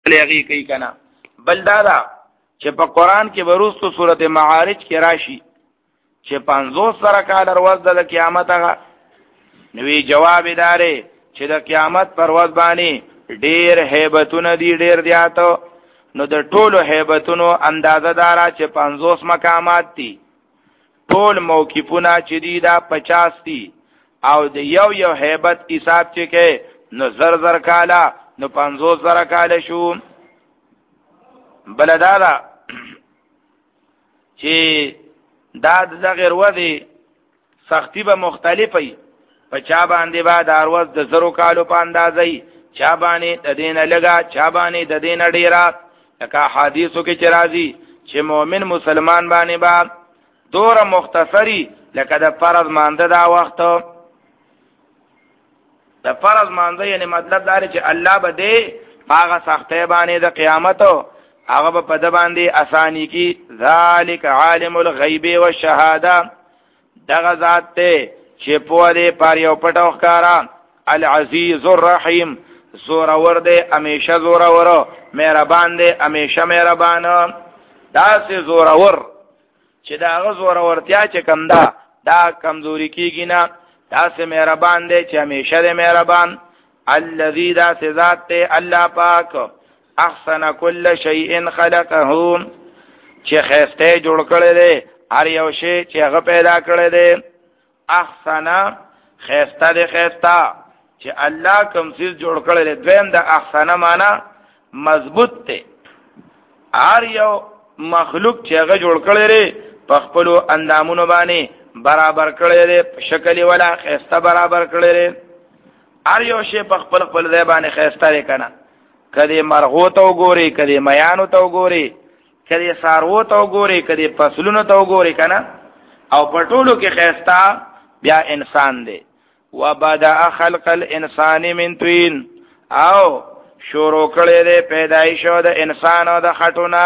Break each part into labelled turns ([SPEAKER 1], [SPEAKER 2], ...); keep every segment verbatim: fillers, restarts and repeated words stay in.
[SPEAKER 1] لغي کوي کنه. بل دادا چې په قران کې وروستو سورته معارج کې راشي چې پنځوس سره کال ورځ د قیامت هغه نوې جواب دارې چې د قیامت پر ورځ باندې ډېر هیبتونه دي ډېر دیاتو نو د ټولو هیبتونو اندازه دارا چې پنځوس مقامات دي ټول موقفونه چې دي دا پچاس دي او د یو یو هیبت حساب چې کې نو زر زر کالا نو پنځوس زر کاله شو. بلدادا چې دا د غیر ودی سختی به مختلفي په چا باندې با د اروز د زرو کالو په اندازې چا باندې د دین لګا چا باندې د دین ډیرا لکه حدیثو کې چرازی چې مؤمن مسلمان باندې با دور مختصری لکه د فرض مانده دا وخت د فرض مانده یعنی مطلب دا چې الله به دې هغه سختي باندې د قیامت هغه په د باندې اسانی کی ذالک عالم الغیب والشهاده دغه ذات ته چې په دې پر یو پټو ښکارا العزیز الرحیم زور ور دې همیشه زور ور مهربان دې همیشه مهربان دا سه زور ور چې دا زور ورتیا چې کم دا دا کمزوري کیږي نه دا سه مهربان دې چې همیشه دې مهربان الذی دا سه ذات ته الله پاک احسن کل شیء خلقه چې خسته جوړ کړی دی هر یو شی چې هغه پیدا کړی دی احسن خسته دی خسته چې الله کوم څه جوړ کړی دی دویم د احسن معنا مضبوط دی هر یو مخلوق چې هغه جوړ کړی دی په خپل اندامونو باندې برابر کړی دی شکل ولا خسته برابر کړی دی هر یو شی په خپل خپل ځای باندې خسته دی کنه کدی مرغو ته وګوري کدی میانو ته وګوري کدی سارو ته وګوري کدی فصلونو ته وګوري کنه او پټولو کې خيستا بیا انسان دی وبدا خلق الانسان من طين او شروع کړي دی پیدایش د انسان او د خټونه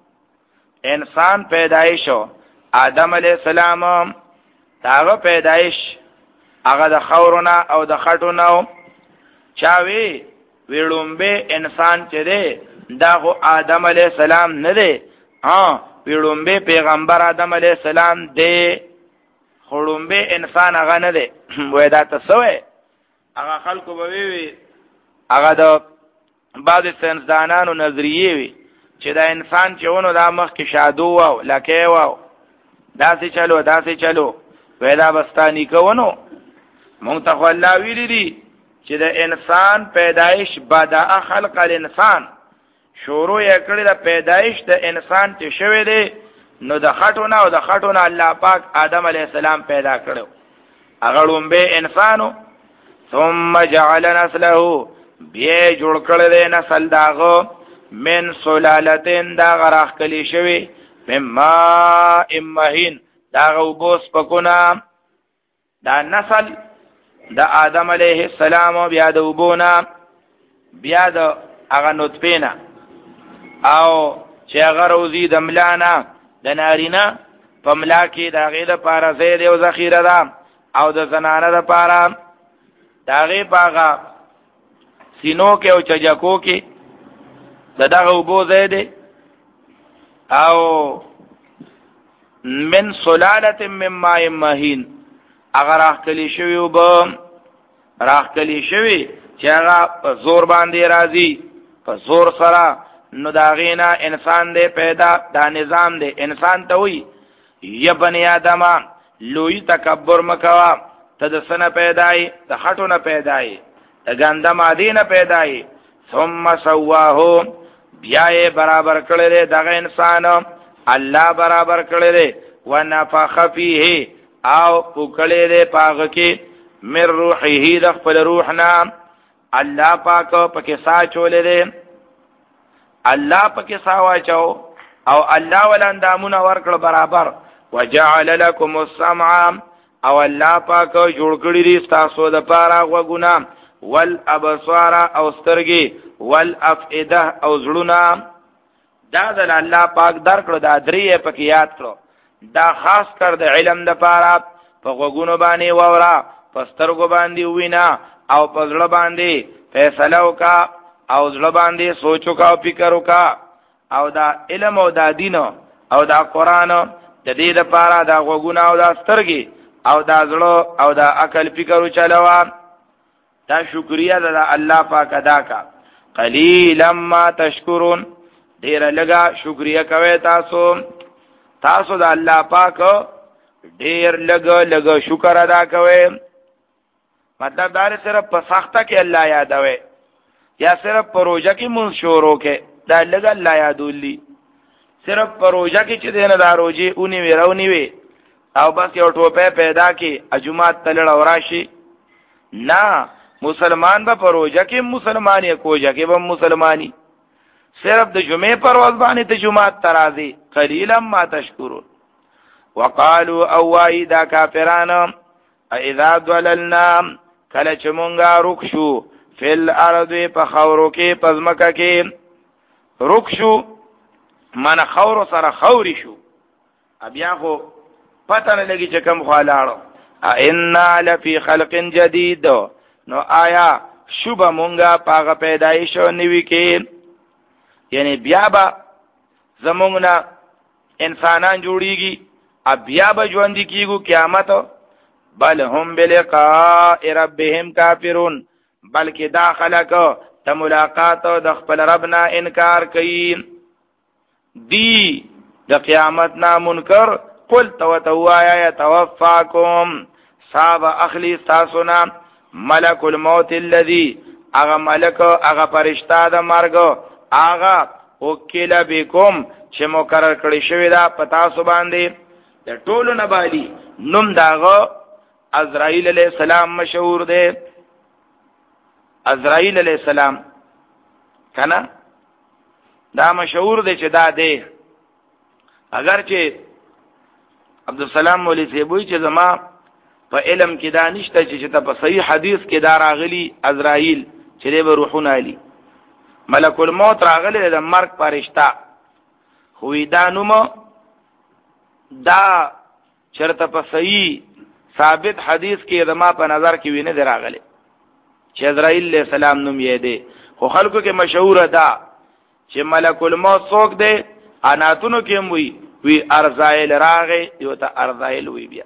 [SPEAKER 1] انسان پیدایش آدم علی السلام داغه پیدایش هغه د خورونه او د خټونه چاوي ویړومبه انسان چې دی دا خو آدم علیہ السلام نه دی ها ویړومبه پیغمبر آدم علیہ السلام دی خړومبه انسان هغه نه دی وای دا تاسو وای هغه خلکو به وی هغه د بعض ساينسدانانو نظریه وی چې دا انسان چې ونه دا مخ کې شادو واو لکه واو داسې چلو داسې چلو وای دا بستانی کوونو مونږ ته الله ویلی دي چې د انسان پیدایش بدا خلق الانسان شروع یې کړی د پیدایش د انسان ته شوی دی نو د خټونه او د خټونه الله پاک آدم علی السلام پیدا کړو هغه لومبه انسانو ثم جعل نسله بیا جوړ کړی دی نسل داغو من سلالتين دا غراخ کلی شوی مما امهین داغه وبوس پکونه دا نسل د آدم علیه السلام بیا د وبونا بیا د هغه نطفه او چې هغه روزي د ملانا د نارینا په ملا کې د هغه د پاره زید او ذخیره ده او د زنانه د پاره د هغه پاغه سینو کې او چجکو کې د دغه وبو زید او من سلاله من ماء مهین اگر اخکلی شوی وب راخکلی شوی چې هغه په زور باندې راځي په زور سره نو داغینا انسان دې پیدا دا نظام دې انسان ته وي یا بنی آدم لوی تکبر مکوا ته د سنه پیدای د خټو نه پیدای د ګنده ماده نه پیدای ثم سواه بیا یې برابر کړل دغه انسان الله برابر کړل ونفخ فيه او پوکړې دې پاغه کې مر روحه د خپل روح نام الله پاک پکې سا چولې دې الله پکې سا واچو او الله ولندامونه ورکړ برابر وجعل لكم السمع او الله پاک جوړ کړی دې تاسو د پاره وګونه والابصار او سترګې والافئده او زړونه دا د الله پاک درکړو دا درې پکې یاد کړو دا خاص کر د علم د پاره په غوګونو باندې وورا په سترګو باندې وینا او په زړه باندې فیصله وکا او زړه باندې سوچ وکاو فکر وکا او دا علم او دا دین او دا قران د دې لپاره دا غوګونه او دا سترګي او دا زړه او دا عقل فکر چلوا دا شکریا د الله پاک ادا کا قلیلا ما تشکرون ډیر لگا شکریا کوي تاسو تاسو د الله پاک ډیر لگا لگا شکر ادا کوي مطلب دا صرف په سخته کې الله یادوي یا صرف پروژه کې مون شروع کې دا لگا الله یادولي صرف پروژه کې چې دینه دا روزي اونې ورونی وي او بس یو ټوپه پیدا کې اجماعت تلل اوراشي نه مسلمان به پروژه کې مسلمانی کوجه کې به مسلمانی صرف د جمعې پر ورځ باندې ته جمعه ترازی قلیلا ما تشکرون وقالوا اوایدا کافرانو اذا ضللنا کله چې مونږه رخصو فل ارض په خاورو کې پزمکه کې رخصو من خور سره خوري شو بیا خو پته نه لګي چې کوم خالاړو ان لفی خلق جدید نو آیا شوبه مونږه پاغه پیدایش نوي کې یعنی بیا با زمونږ نه انسانان جوړیږي بیا به ژوند کیږي قیامت بل هم بلقاء ربهم کافرون بلکې دا خلک ته ملاقات د خپل ربنا انکار کوي دی د قیامت نا منکر قل تو توایا يتوفاكم صاب اخلی تاسونا ملک الموت الذي اغه ملک اغه فرشتہ د مرګ اغه وکیل بكم چې مقرر کړی شوی دا پتا سو باندې د ټولو نبالی نوم داغه عزرائیل علیہ السلام مشهور دی عزرائیل علیہ السلام کنا دا مشهور دی چې دا دی اگر چې عبدالسلام مولی سیبوی چې زما په علم کې دا نشته چې ته په صحیح حدیث کې دا راغلی عزرائیل چې دی به روحونه علی ملک الموت راغلی د مرګ فرشتہ خو دا نوم دا چرته په صحیح ثابت حدیث کې زما په نظر کې وینه دراغله چې عزرائیل علیہ السلام نوم یې دی خو خلکو کې مشهور ده چې ملک الموت څوک دی اناتونو کې وی وی ارزایل راغه یو ته ارزایل وی بیا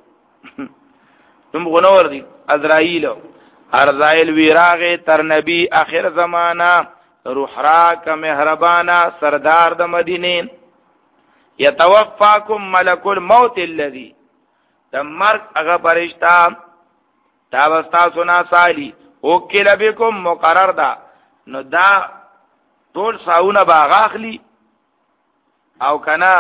[SPEAKER 1] نوم غنور دی عزرائیل ارزایل وی راغه تر نبی اخر زمانہ روح راک مهربانا سردار د مدینه یتوفاکم ملک الموت الذی د مرګ هغه فرشتہ تا واستا سنا سالی او کله بكم مقرر دا نو دا ټول ساونه باغ اخلي او کنا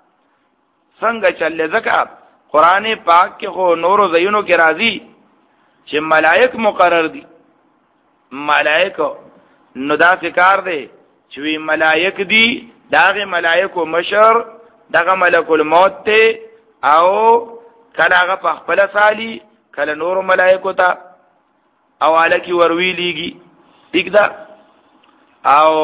[SPEAKER 1] څنګه چلې زکه قران پاک کې خو نور زینو کې راځي چې ملائک مقرر دي ملائک نو دا فکر دی چې وی ملائک دي داغه ملائکو مشر دغه ملک الموت ته او کله هغه په خپل سالي کله نور ملائکو ته اواله کی وروي لیږي ٹھیک ده او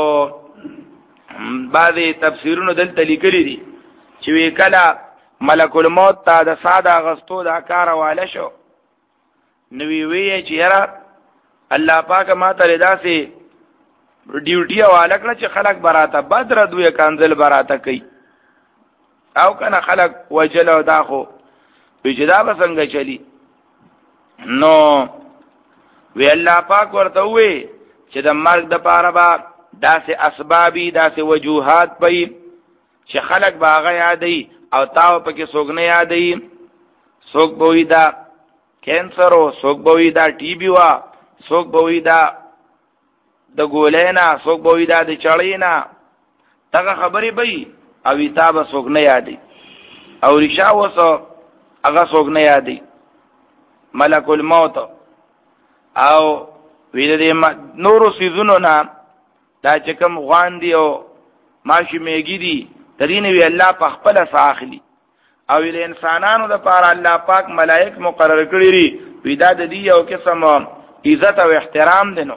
[SPEAKER 1] بعضی تفسیرونو دلته لیکلي دي چې وی کله ملک الموت ته د ساده غستو دا کار واله شو نو وی وی چې یاره الله پاک ما ته داسې ډیوټي واله کړ چې خلک براته بدر دوی کانزل براته کوي او کنه خلک وجل او داخو بجدا بسنګ چلی نو وی الله پاک ورته وی چې د مرګ د پاره با داسې اسبابي داسې وجوهات پي چې خلک باغه یادي او تاو پکې څوک نه یادي څوک بوي دا کینسر او څوک بوي دا ټي بي وا څوک بوي دا د ګولینا څوک بوي دا د چړینا تاګه خبرې بي او ایتاب څوک نه یادي او رشا وسو هغه څوک نه یادي ملک الموت او ویل دې نورو سيزونو نه دا چې کوم غوان دی او ماشي میګی دي ترین وی الله په خپل ساخلی او ویل انسانانو د پاره الله پاک ملائک مقرر کړی لري پیدا د دې یو قسم عزت او احترام دینو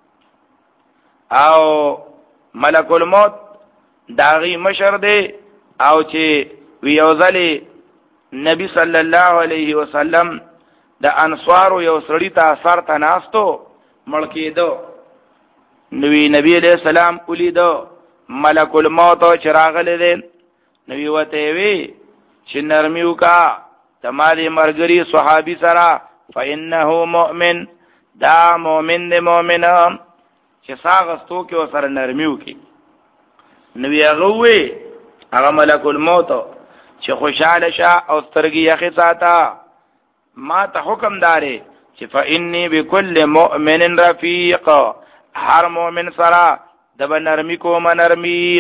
[SPEAKER 1] او ملک الموت داغي مشر دی او چې ویوزلی نبی صلی الله علیه وسلم د انصار یو سړی ته اثر تناستو ملکیدو نوی نبی علیہ السلام ولیدو ملک الموت چراغله دې نوی وته وی چې نرمیو کا تمالي مرګري صحابي سره فانه مؤمن دا مؤمن دې مؤمن چې ساغستو کې وسره نرمیو کې نوی هغه وی هغه ملک الموت چې خوشاله شه او سترګي یخي ساته ما ته حکم داري چې فإني بكل مؤمن رفيق هر مؤمن سره د نرمي کوم نرمي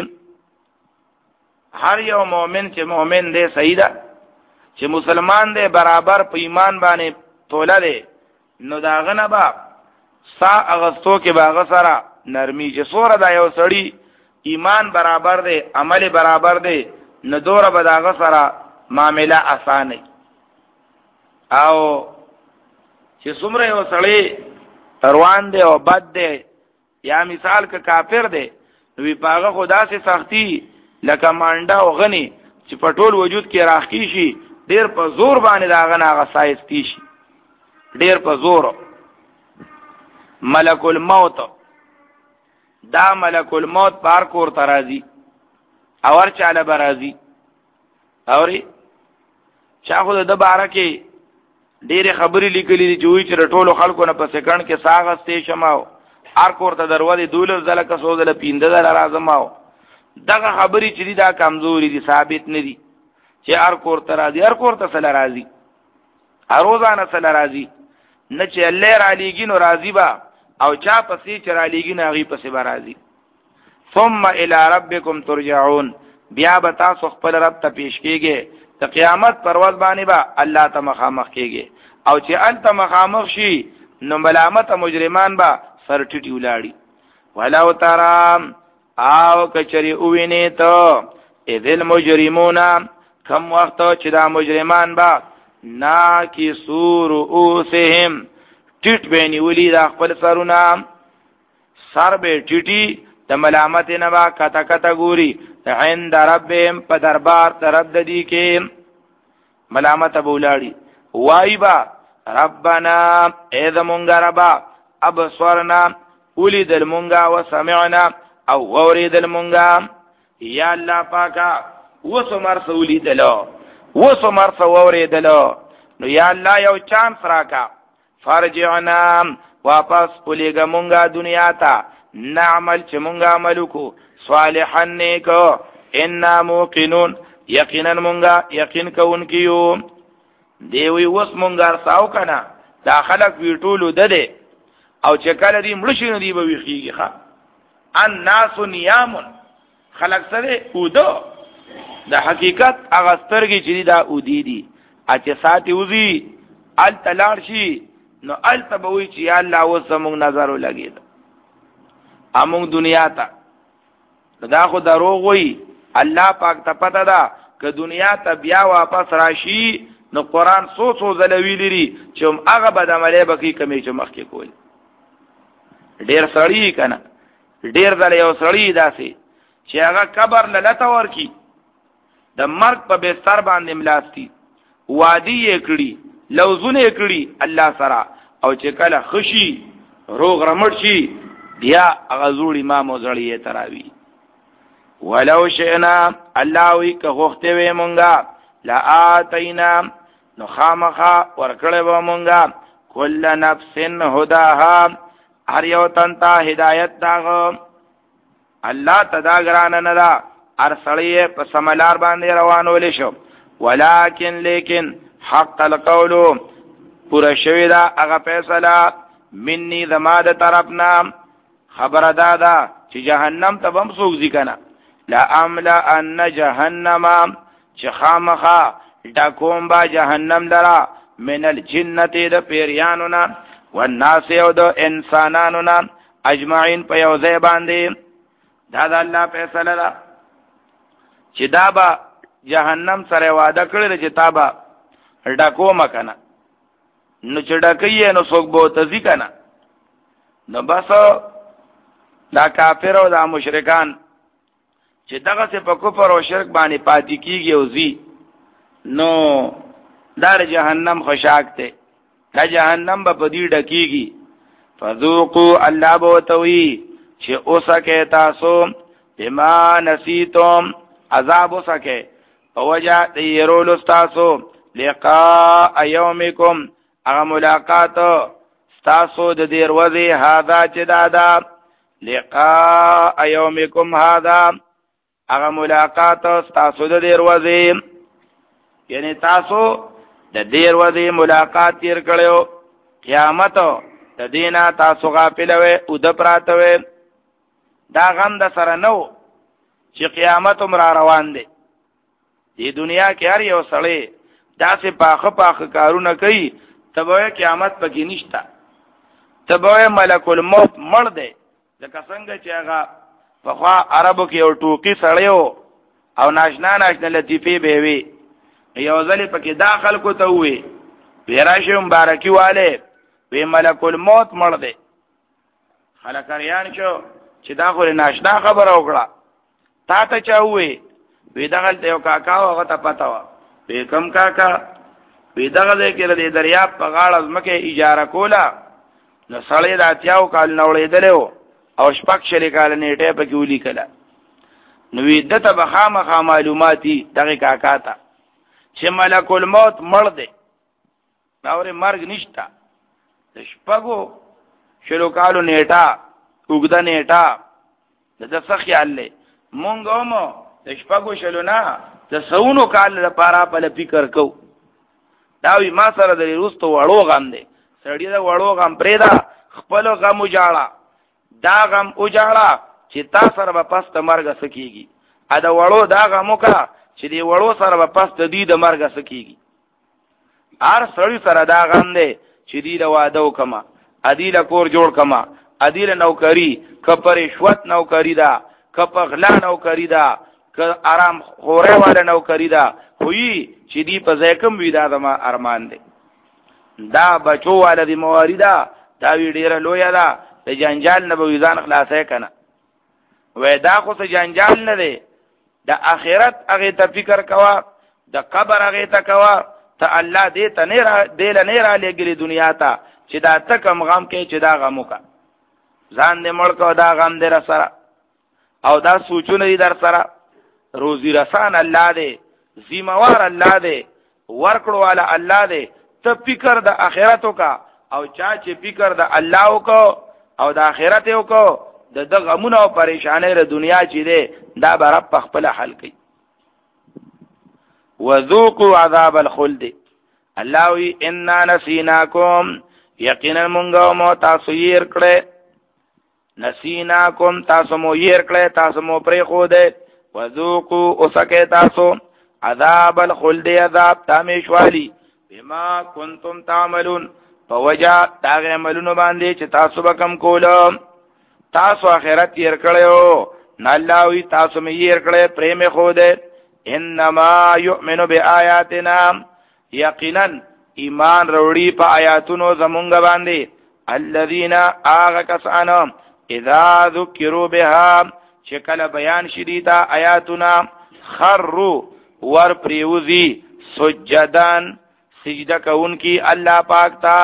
[SPEAKER 1] هر یو مؤمن چې مؤمن دی صحیح ده چې مسلمان دی برابر په ایمان باندې توله دی نو دا غنه با سا اغستو کې باغ سره نرمي چې سوره دا یو سړی ایمان برابر دی عمل برابر دی نو دوره به داغه سره معاملہ آسان او چې څومره یو سړی روان دی او بد دی یا مثال که کافر دی نو پاغه خدا سے سختی لکه مانډا او غنی چې په ټول وجود کې راخی شي ډیر په زور باندې داغه ناغه سایستی شي ډیر په زور ملک الموت دا ملک الموت پار کور ترازی اور چاله برازی اوري چا خو د بارا کې ډېر خبرې لیکلې دي چې وی چې ټولو خلکو نه په سکند کې ساغستې شماو ار کور ته دروازه دولس زله کسو زله پینده زله راځماو دغه خبرې چې دا کمزوري دي ثابت نه دي چې ار کور ته راځي ار کور ته سره راځي اروزانه سره راځي نه چې الله را لېږي نو راځي با او چا پسې چې را لېږي نه غي پسې به راځي ثم الى ربكم ترجعون بیا به تاسو خپل رب ته پیش کېږئ د قیامت پرواز باندې با الله ته مخامخ کېږي او چې انت مخامخ شي نو ملامت مجرمان با سر ټټي ولاړي ولو ترى او کچری اوینه ته اذل مجرمون کم وخت چې دا مجرمان با نا کی سور اوسهم ټټ بینی ولی دا خپل سرونه سر به ټټي د ملامت نه با کته کته ګوري عند ربهم په دربار طرف د دې کې ملامت بولاړي وای با ربنا اذا مونږ ربا ابصرنا ولید المونږه وسمعنا او غورید المونږه یا الله پاکا وسمر سولیدلو وسمر سوریدلو نو یا الله یو چانس راکا فرجعنا واپس پلیګه مونږه دنیا ته نعمل چې مونږه عمل کو صالحا نیکو ان موقنون یقینا مونږه یقین کوونکیو دیوی وس مونږه ساو کنه دا خلق وی ټولو دده او چې کله دې مړ شي دی به ویخیږي ښا الناس نیام خلق سره اودو د حقیقت هغه سترګې چې دا اودی دي اته ساتي وزي ال تلار شي نو ال تبوي چې یا الله وسمو نظر ولګید امون دنیا ته دا خو دروغ وي الله پاک ته پته ده که دنیا ته بیا واپس راشي نو قران سو سو زلوی لري چې هغه بد عمله بکی کمی چې مخ کې کول ډیر سړی کنه ډیر ځله یو سړی داسي چې هغه قبر لته ورکی د مرګ په بستر باندې ملاستی وادي یې کړی لوزونه یې کړی الله سره او چې کله خشي روغ رمړ شي بیا هغه زوړ امام وزړی یې تراوی ولو شئنا الله وی که غوخته وې مونږه لا اتینا نو خامخا ورکړې و مونږه کل نفس هداها هر یو تن ته هدایت داغه الله تداګران نه دا هر سړی په سملار باندې روانول شو ولکن لیکن حق القول پورا شوی دا هغه فیصله مني زماده طرفنا خبر دادا چې جهنم ته بم سوق ځکنه لا املا ان جهنم چې خامخا ډکوم با جهنم لرا من الجنه د پیریانو نا والناس او د انسانانو نا اجمعين په یو ځای باندې دا د الله فیصله ده چې دا با جهنم سره وعده کړل چې تابا ډکوم کنه نو چې ډکې نو څوک به تزي کنه نو بس دا کافر او دا مشرکان چې دغه څه په کفر او شرک باندې پاتې کیږي او زی نو دار جهنم خشاک ته دا جهنم به پدې ډکیږي فذوقوا الله بوتوي چې اوسکه تاسو بما نسیتم عذاب اوسکه او وجه د يرول تاسو لقاء یومکم هغه ملاقات تاسو د دې ورځې هاذا چې دادا لقاء یومکم هاذا هغه ملاقات تاسو د دې ورځې یعنی تاسو د دې ورځې ملاقات تیر کړو قیامت د دینه تاسو غافل وې او د پراته وې دا غم د سره نو چې قیامت عمر روان دی دی دنیا کې هر یو سړی داسې پاخه پاخه کارونه کوي تبوی قیامت پکې نشتا تبوی ملک الموت مړ دی ځکه څنګه چې هغه پخوا عربو کې یو ټوکی سړیو او ناشنا ناشنا لطیفې به وي یو ځلې پکې داخل کو ته وي پیراشه مبارکي والے وی ملک الموت مړ دی خلکریان شو چې دا خو ناشنا خبره وکړه تا ته چا وي وی دغه یو کاکا هغه ته پتا و وی کم کاکا وی دغه دې کې د دریاب په غاړه ځمکه اجاره کوله نو سړی راتیاو کال نوړېدلو او شپږ شلې کال نیټه پکې ولي کله نو وی دته بخامه معلوماتي دغه کاکا ته چې ملک الموت مړ دی اور مرګ نشتا د شپږو شلو کالو نیټه وګدا نیټه د څه خیال له مونږ هم د شپږو شلو نه د سونو کال لپاره په فکر کو دا وی ما سره د روستو وړو غم دی سړی دا وړو غم پرېدا خپل غم وجاړه دا غم وجاړه چې تا سره په پسته مرګ سکیږي ا دا وړو دا غمو کا چې دی وړو سره په پسته دی د مرګ سکیږي هر سړی سره دا غم دی چې دی له واده وکما ادیله کور جوړ کما ادیله نوکری کپر رشوت نوکری دا کپ غلا نوکری دا که آرام خوره والا نوکری دا خویی چې دی په ځکم وی دا زما ارمان دی دا بچو والا دی مواریدا دا وی ډیره لویا دا د جنجال نه به ځان خلاصې کنه وای دا خو څه جنجال نه دی د اخرت هغه ته فکر کوا د قبر هغه ته کوا ته الله دې ته نه را دې نه را لګلی دنیا ته چې دا تکم غم کې چې دا غمو کا ځان دې مړ کو دا غم دې را سره او دا سوچونه دې در سره روزي رسان الله دې ذمہوار الله دې ورکړو والا الله دې ته فکر د اخرتو کا او چا چې فکر د الله وکاو او د اخرت وکاو د د غمونو او پریشانې ر دنیا چې دې دا به رب خپل حل کوي وذوقوا عذاب الخلد الله وی ان نسیناکم یقینا مونږه مو تاسو یې کړه نسیناکم تاسو مو یې کړه تاسو مو پرې خو دې وذوقوا اسکه تاسو عذاب الخلد عذاب تامیشوالی بما کنتم تعملون فوجا داغه عملونو باندې چې تاسو به کم کولم تاسو آخرت یې کړو نه الله وی تاسو مې یې کړه پرې مې خو دې انما یؤمن بیااتنا یقینا ایمان وروړي په آیاتونو زمونږ باندې الذين اغه کسانو اذا ذکروا بها چې کله بیان شریدا آیاتنا خروا ور پریوزی سجدان سجده کوونکی الله پاک تا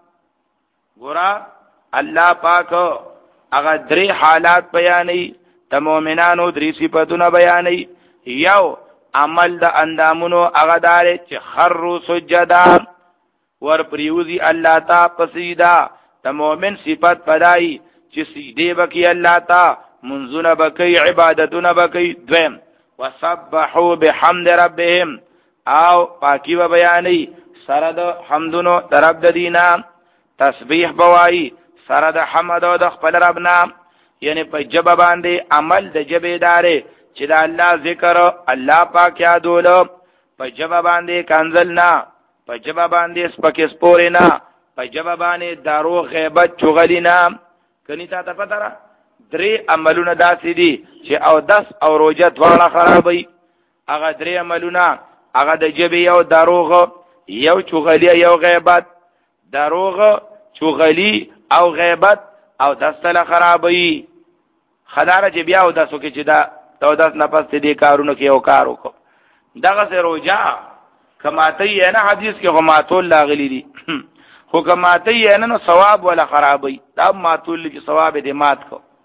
[SPEAKER 1] ګورا الله پاک هغه درې حالات بیانې د مؤمنانو درې صفاتونه بیانې یو عمل د اندامونو هغه دار چې خروا سجدا ور پریوزی الله تا پسیدا د مؤمن صفات پدای چې سجده وکي الله تا منزونه بکی عبادتونه بکی دویم وسبحوا بحمد ربهم او پاکی و بیانی سره د حمدونو در رب د دینا تسبیح بوایی سره د حمد او د خپل ربنا یعنی په جبه باندې عمل د جبه داره چې د الله ذکر الله پاک یادول په جبه باندې کنزلنا په جبه باندې سپکې سپورینا په جبه باندې دارو غیبت چغلینا کني تا ته پته را درې عملونه داسې دي چې او دس او روزه دواړه خرابوي هغه درې عملونه هغه د جبه یو دروغ یو چغلی یو غیبت دروغ چغلی او غیبت او دستله خرابوي خداره چې بیا او داسو کې چې دا تو داس نفس دې کارونو کې یو کار وکړه دغه سه روزه کماته یې نه حدیث کې غماتول لاغلی دي خو کماته یې نه نو ثواب ولا خرابوي دا ماتول کې ثواب دې مات کو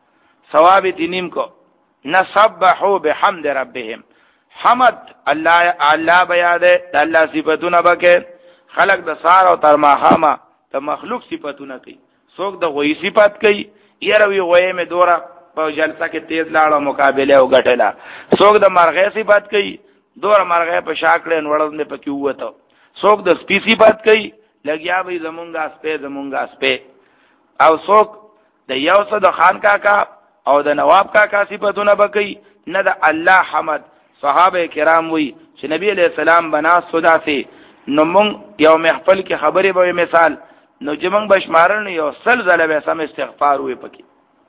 [SPEAKER 1] ثواب تنیم کو نسبحوا بحمد ربهم حمد الله الله بیاده د الله صفاتونه بکې خلق د سار او تر ماخامه د مخلوق صفاتونه کوي څوک د غوی صفات کوي یره وی غوی می دورا په جلسه کې تیز لاړو مقابله او غټلا څوک د مرغې صفات کوي دور مرغې په شاکړې نوړل نه پکې وته څوک د سپي صفات کوي لګیا وي زمونږه سپې زمونږه سپې او څوک د یو څه د خان کاکا او د نواب کاکا صفاتونه بکې نه د الله حمد صحابه کرام وی چې نبی علیہ السلام بنا صدا سي نو مونږ یو محفل کې خبرې به مثال نو چې مونږ بشمارن یو سلزله به سم استغفار وي پکې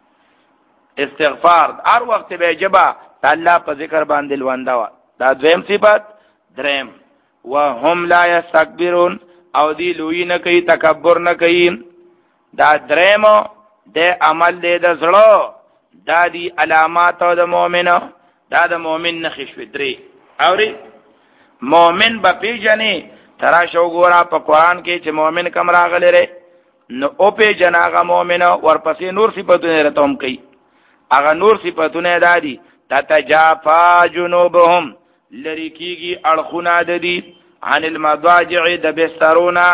[SPEAKER 1] استغفار هر وخت به جبا الله په ذکر باندې لواندا وا دا دویم صفات دریم وهم لا یستكبرون او دی لوی نه کوي تکبر نه کوي دا دریم د عمل د زړه دا دی علامات د مؤمن دا د مؤمن نخښ فطری اوري مؤمن به پیژنې ترا شو ګورا په قران کې چې مؤمن کم راغلی ری نو او په جناغه مؤمن ورپسې نور صفاتونه راتوم کوي هغه نور صفاتونه دادي تتجافا جنوبهم لریکيږي اړخونه د دي عن المضاجع د بسترونا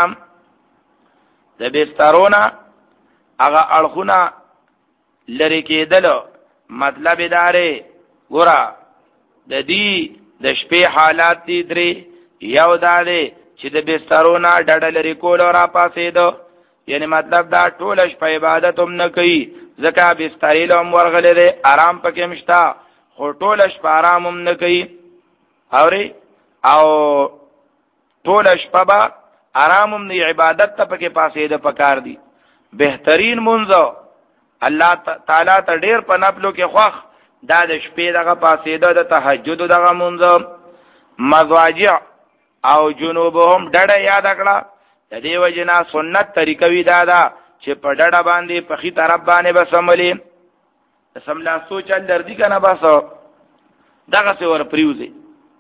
[SPEAKER 1] د بسترونا هغه اړخونه لری کېدل مطلب داره ګورا د دې د شپې حالات دي درې یو داره چې د بسترونه ډډه لري کول را پاسې دو یعنی مطلب دا ټول شپه عبادت هم نه کوي ځکه بسترې لوم ورغلې آرام پکې مشتا خو ټول شپه آرام هم نه کوي اوري او ټول شپه با آرام هم نه عبادت ته پکې پاسې د پکار دي بهترین منځو الله تعالی ته ډیر په نفلو کې خوخ دا د شپې دغه پاسې د تهجد دغه منځو مضاجع او جنوبهم ډډه یاد کړه د دې وجنا سنت طریقه وی دا دا چې په ډډه باندې په خي طرف باندې بسملې سملا سوچل دردي کنه بس دغه څه ور پریوزي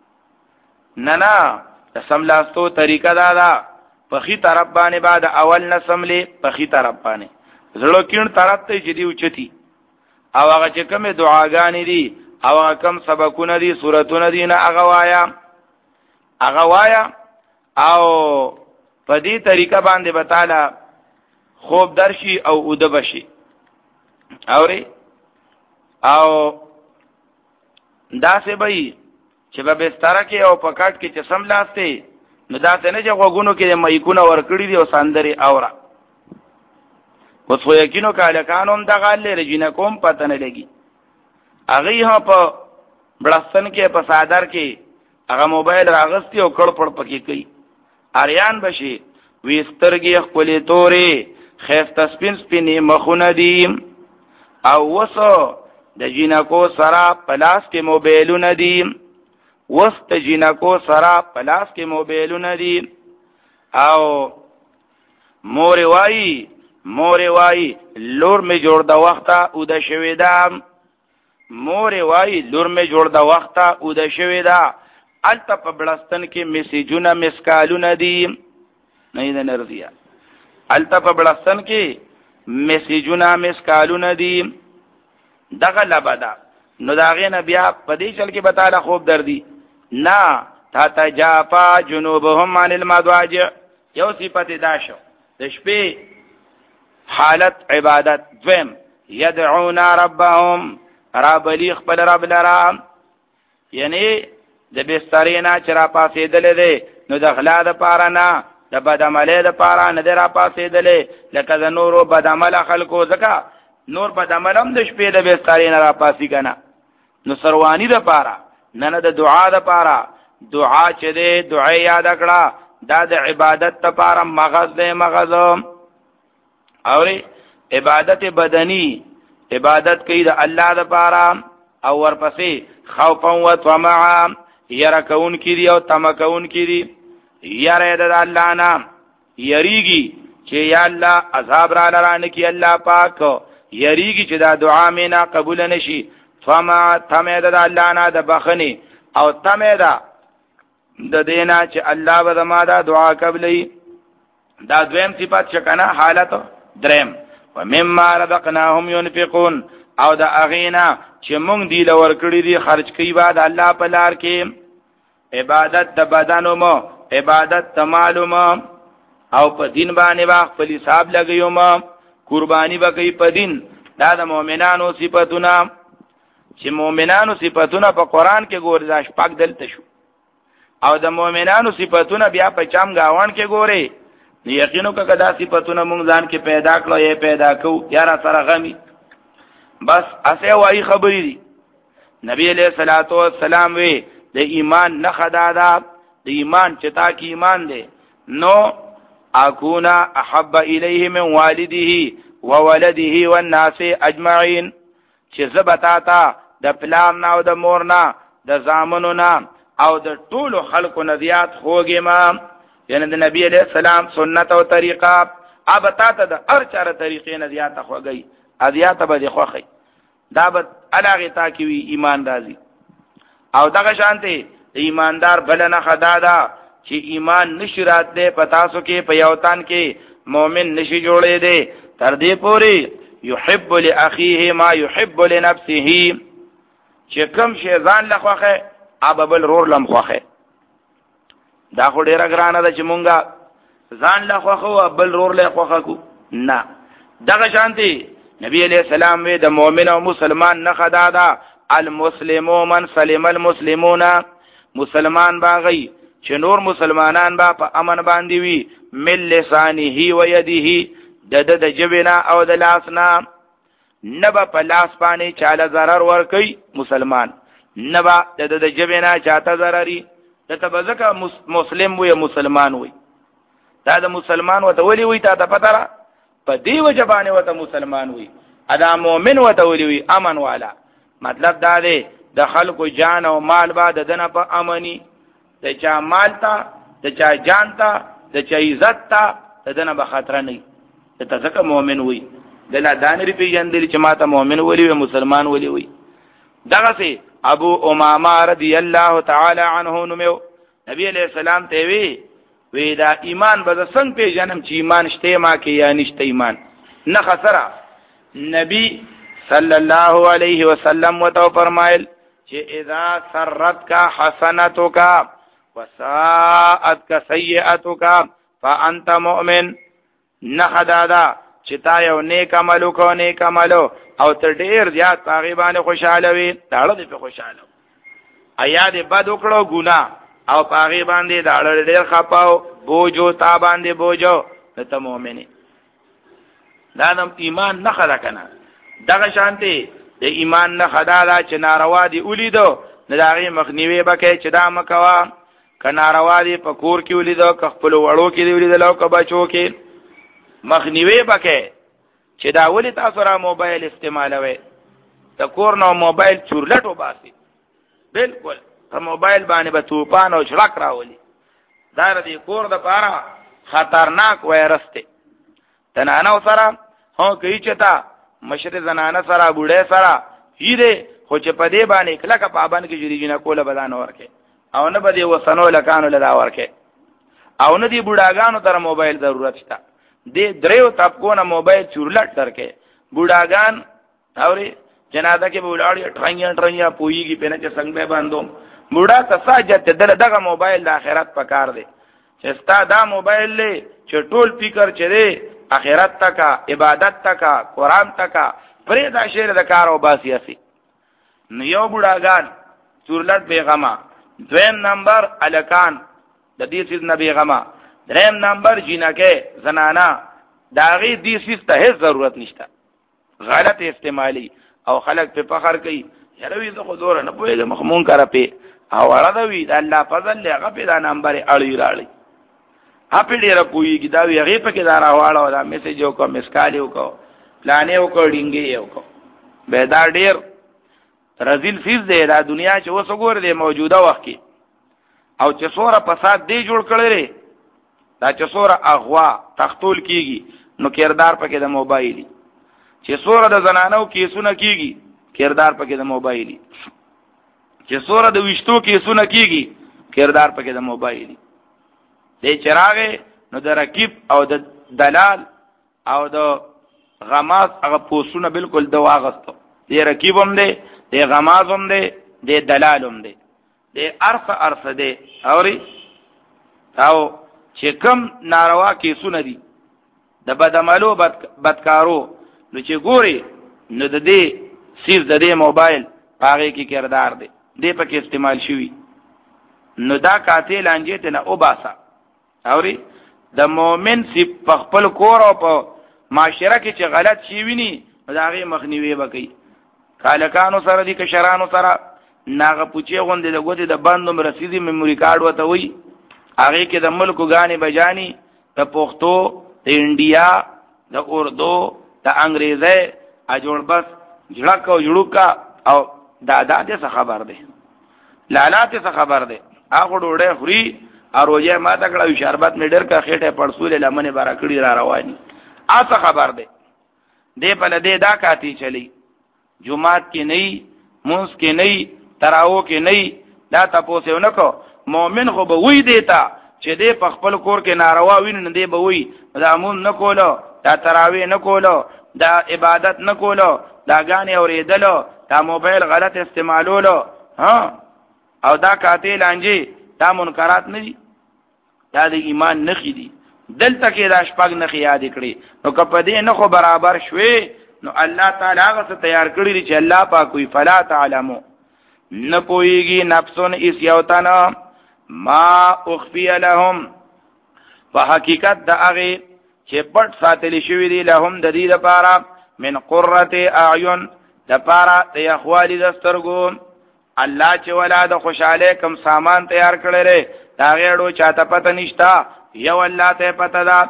[SPEAKER 1] نه نه سملا سو طریقه دا دا په خي طرف باندې بعد اول نه سملې په خي طرف باندې زړه کین طرف ته چې دی اوچتي او هغه چې کومه دعاګانې دي او هغه کوم سبقونه دي سوراتونه دي نه هغه وایا هغه وایا او په دې طریقه باندې بتاله خوب درشي او ودبشي اوري او دا سه به چې په بستر کې او په کټ کې چې سم لاسته نو دا څنګه چې غوګونو کې مېکونه ورکړي دي او ساندري اورا اوس خو یقینو کاله قانون د غالې رجینه کوم پته نه لګي هغه هم په بلستان کې په صادر کې هغه موبایل راغستی او کړ پړ پکې کوي اریان بشي وسترګي خپلې تورې خيسته سپین سپینې مخونه دي او وسو د جینکو سره پلاس کې موبایلونه دي وست جینکو سره پلاس کې موبایلونه دي او مور وای مور وای لور می جوړ د وخته او د شوي دا مور وای لور می جوړ د وخته او د شوي دا الته په بلستان کې میسیجونه مسکالونه دي نه ده نرضیه الته په بلستان کې میسیجونه مسکالونه دي دغه لبدا نو داغه نه بیا په دې چل کې بتاله خوب دردي نا تا تجافا جنوبهم عن المضاجع یو صفت داشو د شپې حالت عبادت دویم يدعون ربهم رب لي خپل رب لرا یعنی د بسترینا چې را پاسې دلې نو د غلا د پاره نه د بدعمله د پاره نه را پاسې دلې لکه د نورو بدعمله خلکو زکا نور بدعملم د شپې د بسترینا را پاسې کنا نو سروانی د پاره نه نه د دعا د پاره دعا چې دې دعا یاد کړه دا د عبادت لپاره مغز دې مغز اوري عبادت بدنی عبادت کوي د الله لپاره او ورپسې خوفا و طمعا يرکون کړي او تمکون کړي یاره د الله نام یریږي چې یا الله عذاب را لرانه کی الله پاک یریږي چې دا دعا مینا قبول نشي فما تمه د الله نه د بخنی او تمه دا د دینا چې الله به ما دا دعا قبلې دا دویم صفات شکنه حالت درم ومما رزقناهم ينفقون او د اغینا چې مونږ دی لور کړی دی خرج کوي بعد الله په لار کې عبادت د بدنو مو عبادت د مالو مو او په دین باندې با خپل حساب لګیو مو قربانی وکي په دین دا د مؤمنانو صفاتونه چې مؤمنانو صفاتونه په قران کې ګورې دا شپږ دلته شو او د مؤمنانو صفاتونه بیا په چام گاوان کې ګورې یقینو که دا صفاتونه مونږ ځان کې پیدا کړو یې پیدا کو یاره سره غمی بس اسه وای خبرې دي نبی علیہ الصلوۃ والسلام وی د ایمان نه خدادا د ایمان چې تا کې ایمان دی نو اكونا احب الیه من والده وولده والناس اجمعین چې زبتا تا د پلان نه او د مور نه د زامنو نه او د ټولو خلقو نزیات خوږی ما یعنی د نبی علیہ السلام سنت او طریقه اب تا ته د هر چاره طریقې نزیات خوږی ازیات به دی خوخی دا به علاغه تا کی ایمان راځي او دغه شانته ایماندار بل نه خدا دا چې ایمان نشرات دے پتاسو کې پیاوتان کې مؤمن نشي جوړې دے تر دې پوری يحب لاخيه ما يحب لنفسه چې کوم شی ځان لخواخه اب بل رور لم خوخه دا خو ډیره ګرانه ده چې مونږه ځان لخواخه او بل رور له خوخه کو نه دغه شانتي نبی علیہ السلام وی د مؤمن او مسلمان نه خدا دا المسلمو من سلم المسلمون مسلمان باغی چې نور مسلمانان با په امن باندې وي مل لسانه و یده د د جبنا او د لاسنا نبا په لاس باندې چاله zarar ور کوي مسلمان نبا د د جبنا چاته zarari د تبزکه مسلم وي مسلمان وي دا د مسلمان وته ولي وي تا ته پته را په دی وجبانه وته مسلمان وي ادا مؤمن وته ولي وي امن والا مطلب دا دی د خلکو جان او مال با د دنه په امني د چا مال تا د چا جان تا د چا عزت تا د دنه به خطر نه ته ځکه مؤمن وي دلا دانری پیجندل چې ماته مؤمن ولي وي مسلمان ولي وي دغه سي ابو امامه رضی الله تعالی عنه نو نبی علیہ السلام ته وی وی دا ایمان به څنګه پیژنم چې ایمان شته ما کې یا نشته ایمان نه خسره نبی صلی الله علیه وسلم وتو فرمایل چې اذا سرتک حسنتک وساءتک سیئتک فانت مؤمن نخدادا چې تا یو نیک عمل کو نیک عمل او تر ډیر زیات تقریبا خوشاله وي داړه دې په خوشاله ایا دې بد وکړو ګنا او پاغي باندې داړه ډیر خپاو بوجو تا باندې بوجو ته مؤمن دا د ایمان نه خدا کنه دغه شانتي د ایمان نه خدا دا چې ناروا دي ولیدو نه داغي مخنیوي بکې چې دا مکوا ک ناروا دي په کور کې ولیدو ک خپل وړو کې ولیدل او ک بچو کې مخنیوي بکې چې دا ولې تاسو را موبایل استعمالوي د کور نو موبایل چورلټو باسي بالکل په موبایل باندې به توپان او شړک راولي دا د کور د پاره خطرناک وایرس ته تنانه سره هو کوي چې تا مشر زنانه سره بوډه سره هیره خو چې په دې باندې کله کا پابند کې جری جنا کوله بدان ورکه او نه بده وسنو لکانو لدا ورکه او نه دی بوډاګانو تر موبایل ضرورت شته دې دریو طبقونه موبایل چورلټ درکې بوډاګان اوري جنازه کې بوډاړي ټرنګیا ټرنګیا پويږي پنه چې څنګه باندې بوډا تساجت دل دغه موبایل د اخرت په کار دی چې ستا دا موبایل له چې ټول فکر چره اخرت تکا عبادت تکا قران تکا پرې دا شعر د کار او باسیاسي نو یو بوډاګان چورلټ بیغما دویم نمبر الکان د دې چیز نه بیغما دریم نمبر جنکه زنانا داغي دې چیز ته هیڅ ضرورت نشته غلط استعمالي او خلک په فخر کوي یروي زه خو زور نه پوهېږم مخمون کرا په او اړه وی د الله فضل له هغه په دا نمبر اړوي راړي اپ ډیره پوېږي دا وی هغه په کې دا راواړو دا میسج یو کو مسکال یو کو پلان یو کو ډینګي یو کو به دا ډیر رزل فیز دی دا دنیا چې اوس وګور دی موجوده وخت کې او چې سوره فساد دی جوړ کړی دا چې سوره اغوا تختول کیږي نو کردار پکې د موبایل چې سوره د زنانو کیسونه کیږي کردار پکې د موبایل چې سوره د وشتو کیسونه کیږي کردار پکې د موبایل د چراغ نو د رکیب او د دلال او د غماز هغه پوسونه بالکل د واغستو دی رقیبم دی دی غمازم دی دی دلالم دی دی ارث ارث دی اوري او چې کم ناروا کیسونه دي د بدعملو بدکارو نو چې ګوري نو د دې سیز د دې موبایل هغه کې کردار دی دې په کې استعمال شوی نو دا قاتل انجه ته نه او باسا اوري د مؤمن سی په خپل کور او په معاشره کې چې غلط شي ویني دا غي مخنیوي وکي کالکانو سره دي کشرانو سره ناغه پوچې غوندې د ګوتې د باندې رسیدي میموري کارت وته وي هغه کې د ملک غاني بجاني د پښتو د انډیا د اردو د انګريزي اجوړ بس جړک او جړوکا او دادا دې څه خبر ده لالا ته څه خبر ده هغه ډوډۍ خوري اروجه ما تا کړه شربت می ډر کا خېټه پړسول لمنه بارا کړي را رواني آسه خبر ده دې په لدې دا کاتی چلی جمعات کې نه مونږ کې نه تراو کې نه دا تاسو نه کو مؤمن خو به وې دیتا چې دې په خپل کور کې ناروا وین نه دی به وې دا مون نه کولو دا تراوی نه کولو دا عبادت نه کولو دا غانې اوریدلو دا موبایل غلط استعمالولو ها او دا قاتل انجی دا منکرات نه دي دا د ایمان نخې دي دلته کې دا شپږ نه یاد کړی نو کپه دې نه خو برابر شوي نو الله تعالی هغه تیار کړی چې الله پاک وی فلا تعلمو نه پويږي نفسون اس یوتنا ما اخفی لهم په حقیقت دا هغه چې پټ ساتل شوی دی لهم د دې لپاره من قرة اعین د لپاره د اخوالی دسترګو الله چې ولا د خوشاله کم سامان تیار کړل دا غېړو چاته پته نشتا یو الله ته پته دا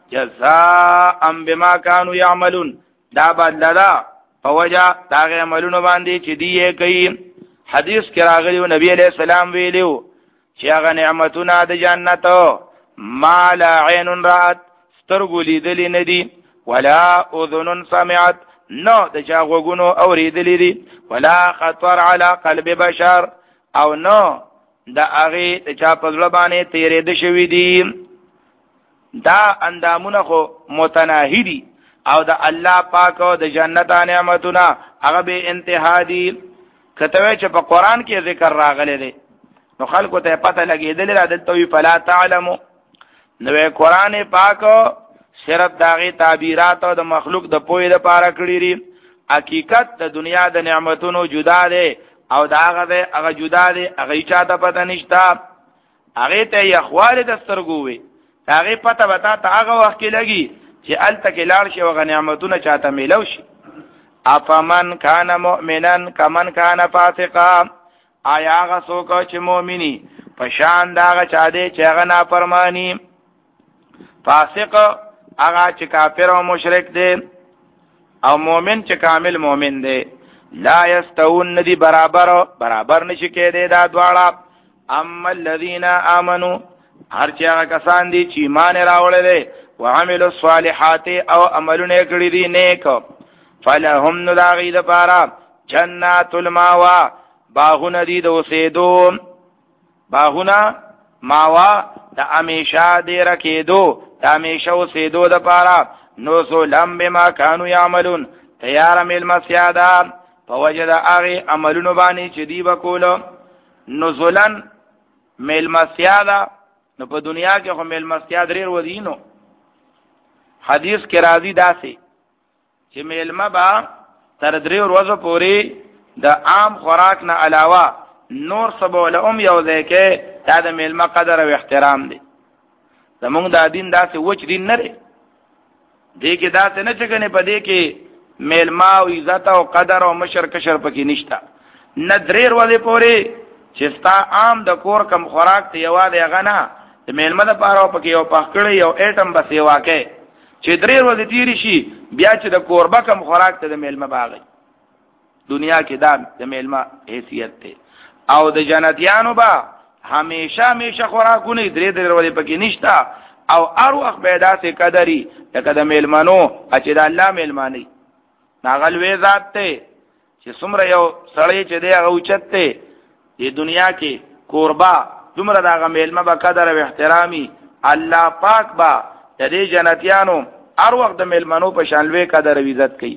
[SPEAKER 1] جزاء بما كانوا يعملون دا بدلا فوجا دا غې عملونه باندې چې دی یې کوي حدیث کې راغلی نبی عليه السلام ویلو چې هغه نعمتونه د جنت ما لا عين رات سترګو لیدلې ندي ولا اذن سمعت نو د چا غوګونو اوریدلې دي ولا خطر على قلب بشر او نو دا هغه د چا په ځل باندې تیرې د شوې دي دا اندامونه خو متناهي دي او د الله پاک او د جنت نعمتونه هغه به انتها دي کته چې په قران کې ذکر راغلي دي نو خلکو ته پته لګېدل را د توي فلا تعلمو نو قران پاک صرف داغه تعبیرات او د مخلوق د پوهې لپاره کړی لري حقیقت د دنیا د نعمتونو جدا ده او داغه ده هغه جدا ده هغه چاته پته نشتا هغه ته یخواله د سترګو وي هغه پته وتا ته هغه وخت کې لګي چې ال تک لاړ شي او نعمتونه چاته میلو شي افمن کان مؤمنن کمن کان فاسقا آیا هغه څوک چې مؤمنی په شان داغه چا دی چې هغه نافرمانی فاسق هغه چې کافر او مشرک دی او مؤمن چې کامل مؤمن دی لا یستوون ندی برابر برابر نشي کېدی دا دواړه اما الذين امنوا هر چې هغه کسان دي چې ایمان راوړل وعملوا الصالحات او عملونه کړی دي نیک فلهم نداغی دپارا جنات الماوا باغونه دي د اوسېدو باغونه ماوا د امیشه دی رکېدو د امیشه اوسېدو دپارا نو ظلم بما كانوا يعملون تیار مل مسیادا فوجد اغي عملونو باندې چې دی وکولو نزلن مل مسیادا نو په دنیا کې خو مل مسیاد لري ودینو حدیث کې راځي داسې چې ملما با تر درې ورځې پورې د عام خوراک نه علاوه نور سبول ام یو ځکه دا د ملما قدر او احترام دی زمونږ د دین داسې وچ دین نه دی دې کې داسې نه چګنې په دې کې ملما او عزت او قدر او مشر کشر پکې نشتا نه درې ورځې پورې چې ستا عام د کور کم خوراک ته یواده غنا د ملما د پاره پکې یو پخکړې یو ایټم بس یو واکه چې درې ورځې تیری شي بیا چې د کوربه کم خوراک ته د ملما باغی دنیا کې دا د ملما حیثیت ته او د جنتیانو با همیشه همیشه خوراکونه درې درې ورځې پکې نشتا او هر وخت به داسې قدرې لکه د ملمنو چې د الله ملمانی ناغلوې ذات ته چې څومره یو سړی چې دی هغه اوچت ته د دنیا کې قربا دومره دغه ملما به قدر او احترامي الله پاک با د دې جنتیانو هر وخت د ملمنو په شان لوی قدر او عزت کوي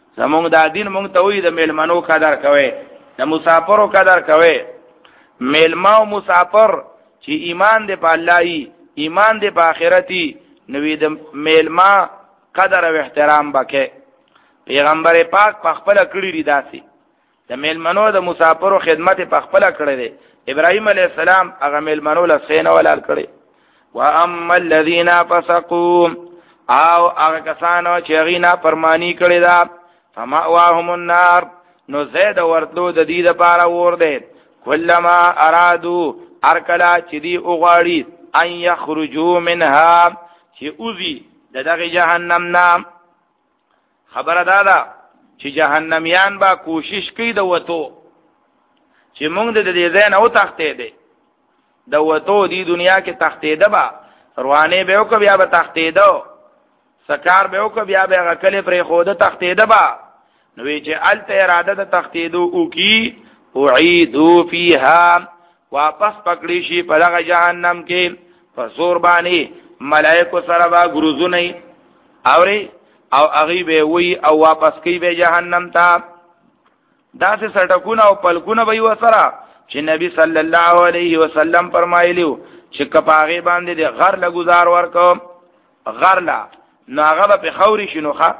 [SPEAKER 1] زمونږ دا دین مونږ ته وی د میلمنو قدر کوي د مسافرو قدر کوي میلما او مسافر چې ایمان دې په الله ایمان دې په آخرتي نوې د میلما قدر او احترام وکړي پیغمبر پاک په خپل کړی دی داسي د میلمنو د مسافرو خدمت په خپل کړی دی ابراهيم عليه السلام هغه میلمنو له سینه ولال کړی واما الذين فسقوا او هغه کسانو چې غینا پرمانی کړی دا فمأواهم النار نو زید ورتلو د دې لپاره ور دی کلما ارادو ارکلا چې دی اوغاړي ان يخرجوا منها چې اوزي دغه جهنم نام خبره دادا چې جهنميان با کوشش کوي د وته چې موږ د دې ځای نه او تختې دي د وته دی دنیا کې تختې ده با روانه به او کو بیا به تختې ده سکار به او کو بیا به غکلې پرې خوده تختې ده با نو چې الته اراده د تختې دو او کی اعيدوا فيها واپس پکړی شي په دغه جهنم کې فزور باندې ملائکه سره با ګروزونه اوري او اغي به وی او واپس کی به جهنم ته دا سه سټکونه او پلکونه به وسره چې نبی صلی الله علیه وسلم فرمایلیو چې کپاغه باندې د غر له گزار ورکو غر لا نو هغه په خوري شنوخه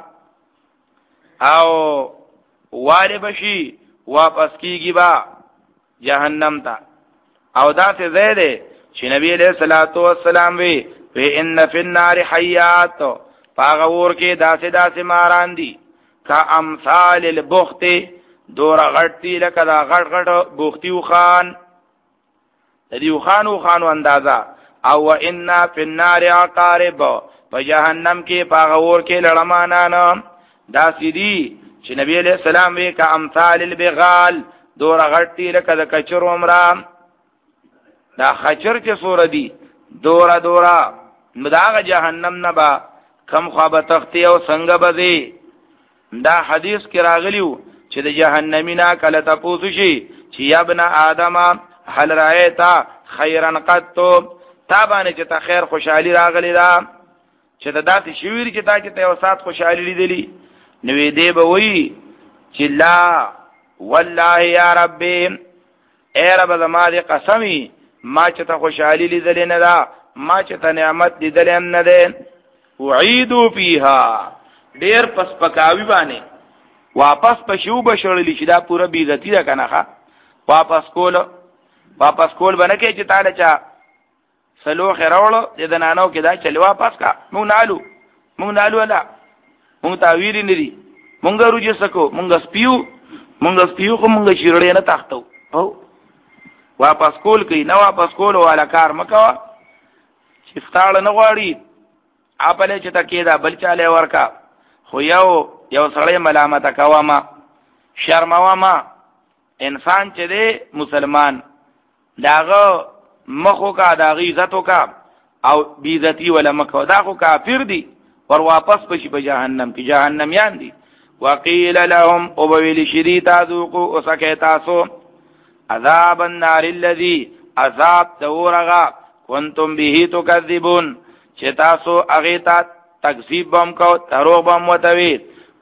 [SPEAKER 1] او والی بشي واپس کیږي با جهنم ته او دا څه زیاده چې نبی علیہ الصلوۃ والسلام وی په ان فی النار حیات پاغور کې داسې داسې ماران دي کا امثال البخت دور غټی لکه دا غټ غټ بوختیو خان دیو خانو خانو اندازا او ان فی النار عقارب په جهنم کې پاغور کې لړمانان دا سیدی چې نبی علیہ السلام وی کا امثال البغال دور غټی لکه د کچر عمره دا خچر چې سور دی دورا دورا مداغ جهنم نبا کم خواب تختی او څنګه بځي دا حدیث کې راغلیو چې د جهنمینا کله تاسو شي چې یا ابن آدم هل رایتا خیرا قط تا باندې چې تا خیر خوشحالي راغلی دا چې دا داسې شویر چې تا کې ته وسات خوشحالي لیدلی نو دې به وی چې لا والله یا رب اے رب زما دې قسمی ما چې ته خوشحالي لیدل نه دا ما چې ته نعمت لیدل نه ده وعيدوا فيها ډیر پس پکاوي باندې واپس پښو بشړلی چې دا پوره بیزتی ده کنه واپس کول واپس کول باندې کې چې تعالی چا سلو خیرولو دې د نانو کې دا چل واپس کا مونږ نالو مونږ نالو ولا مونږ تا ویری ندي مونږ روجه سکو مونږ سپیو مونږ سپیو کوم مونږ چیرړې نه تاختو او واپس کول کوي نو واپس کول والا کار مکوا چې ستاړه نه غواړي اپله چې تکې دا بل چاله ورکا خو یو یو سړی ملامت کاوما شرمواما انسان چې دی مسلمان داغه مخو کا داغه عزتو کا او بی عزتی ولا مکو دا خو کافر دی ور واپس پشي په جهنم کې جهنميان دي وقيل لهم وبويل شريتا ذوقوا وسكتاسو عذاب النار الذي عذاب تورغا كنتم به تكذبون چې تاسو هغه ته تکذیب بم کو دروغ بم وتوي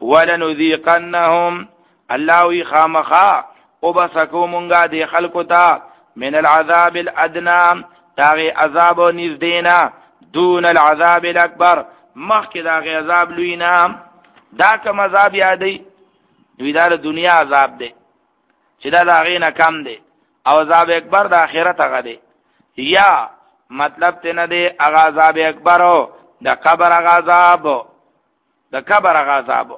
[SPEAKER 1] ولنذيقنهم الله خامخا وبسكو مونږه دي خلقو ته من العذاب الادنى تاغي عذاب نزدینا دون العذاب الاکبر مخکې داغي عذاب لوینا دا کوم عذاب یادې دوی دا د دنیا عذاب دی چې دا داغي نه کم دی او عذاب اکبر د آخرت هغه دی یا مطلب ته نه دی هغه عذاب اکبر او د قبر هغه عذاب د قبر هغه عذاب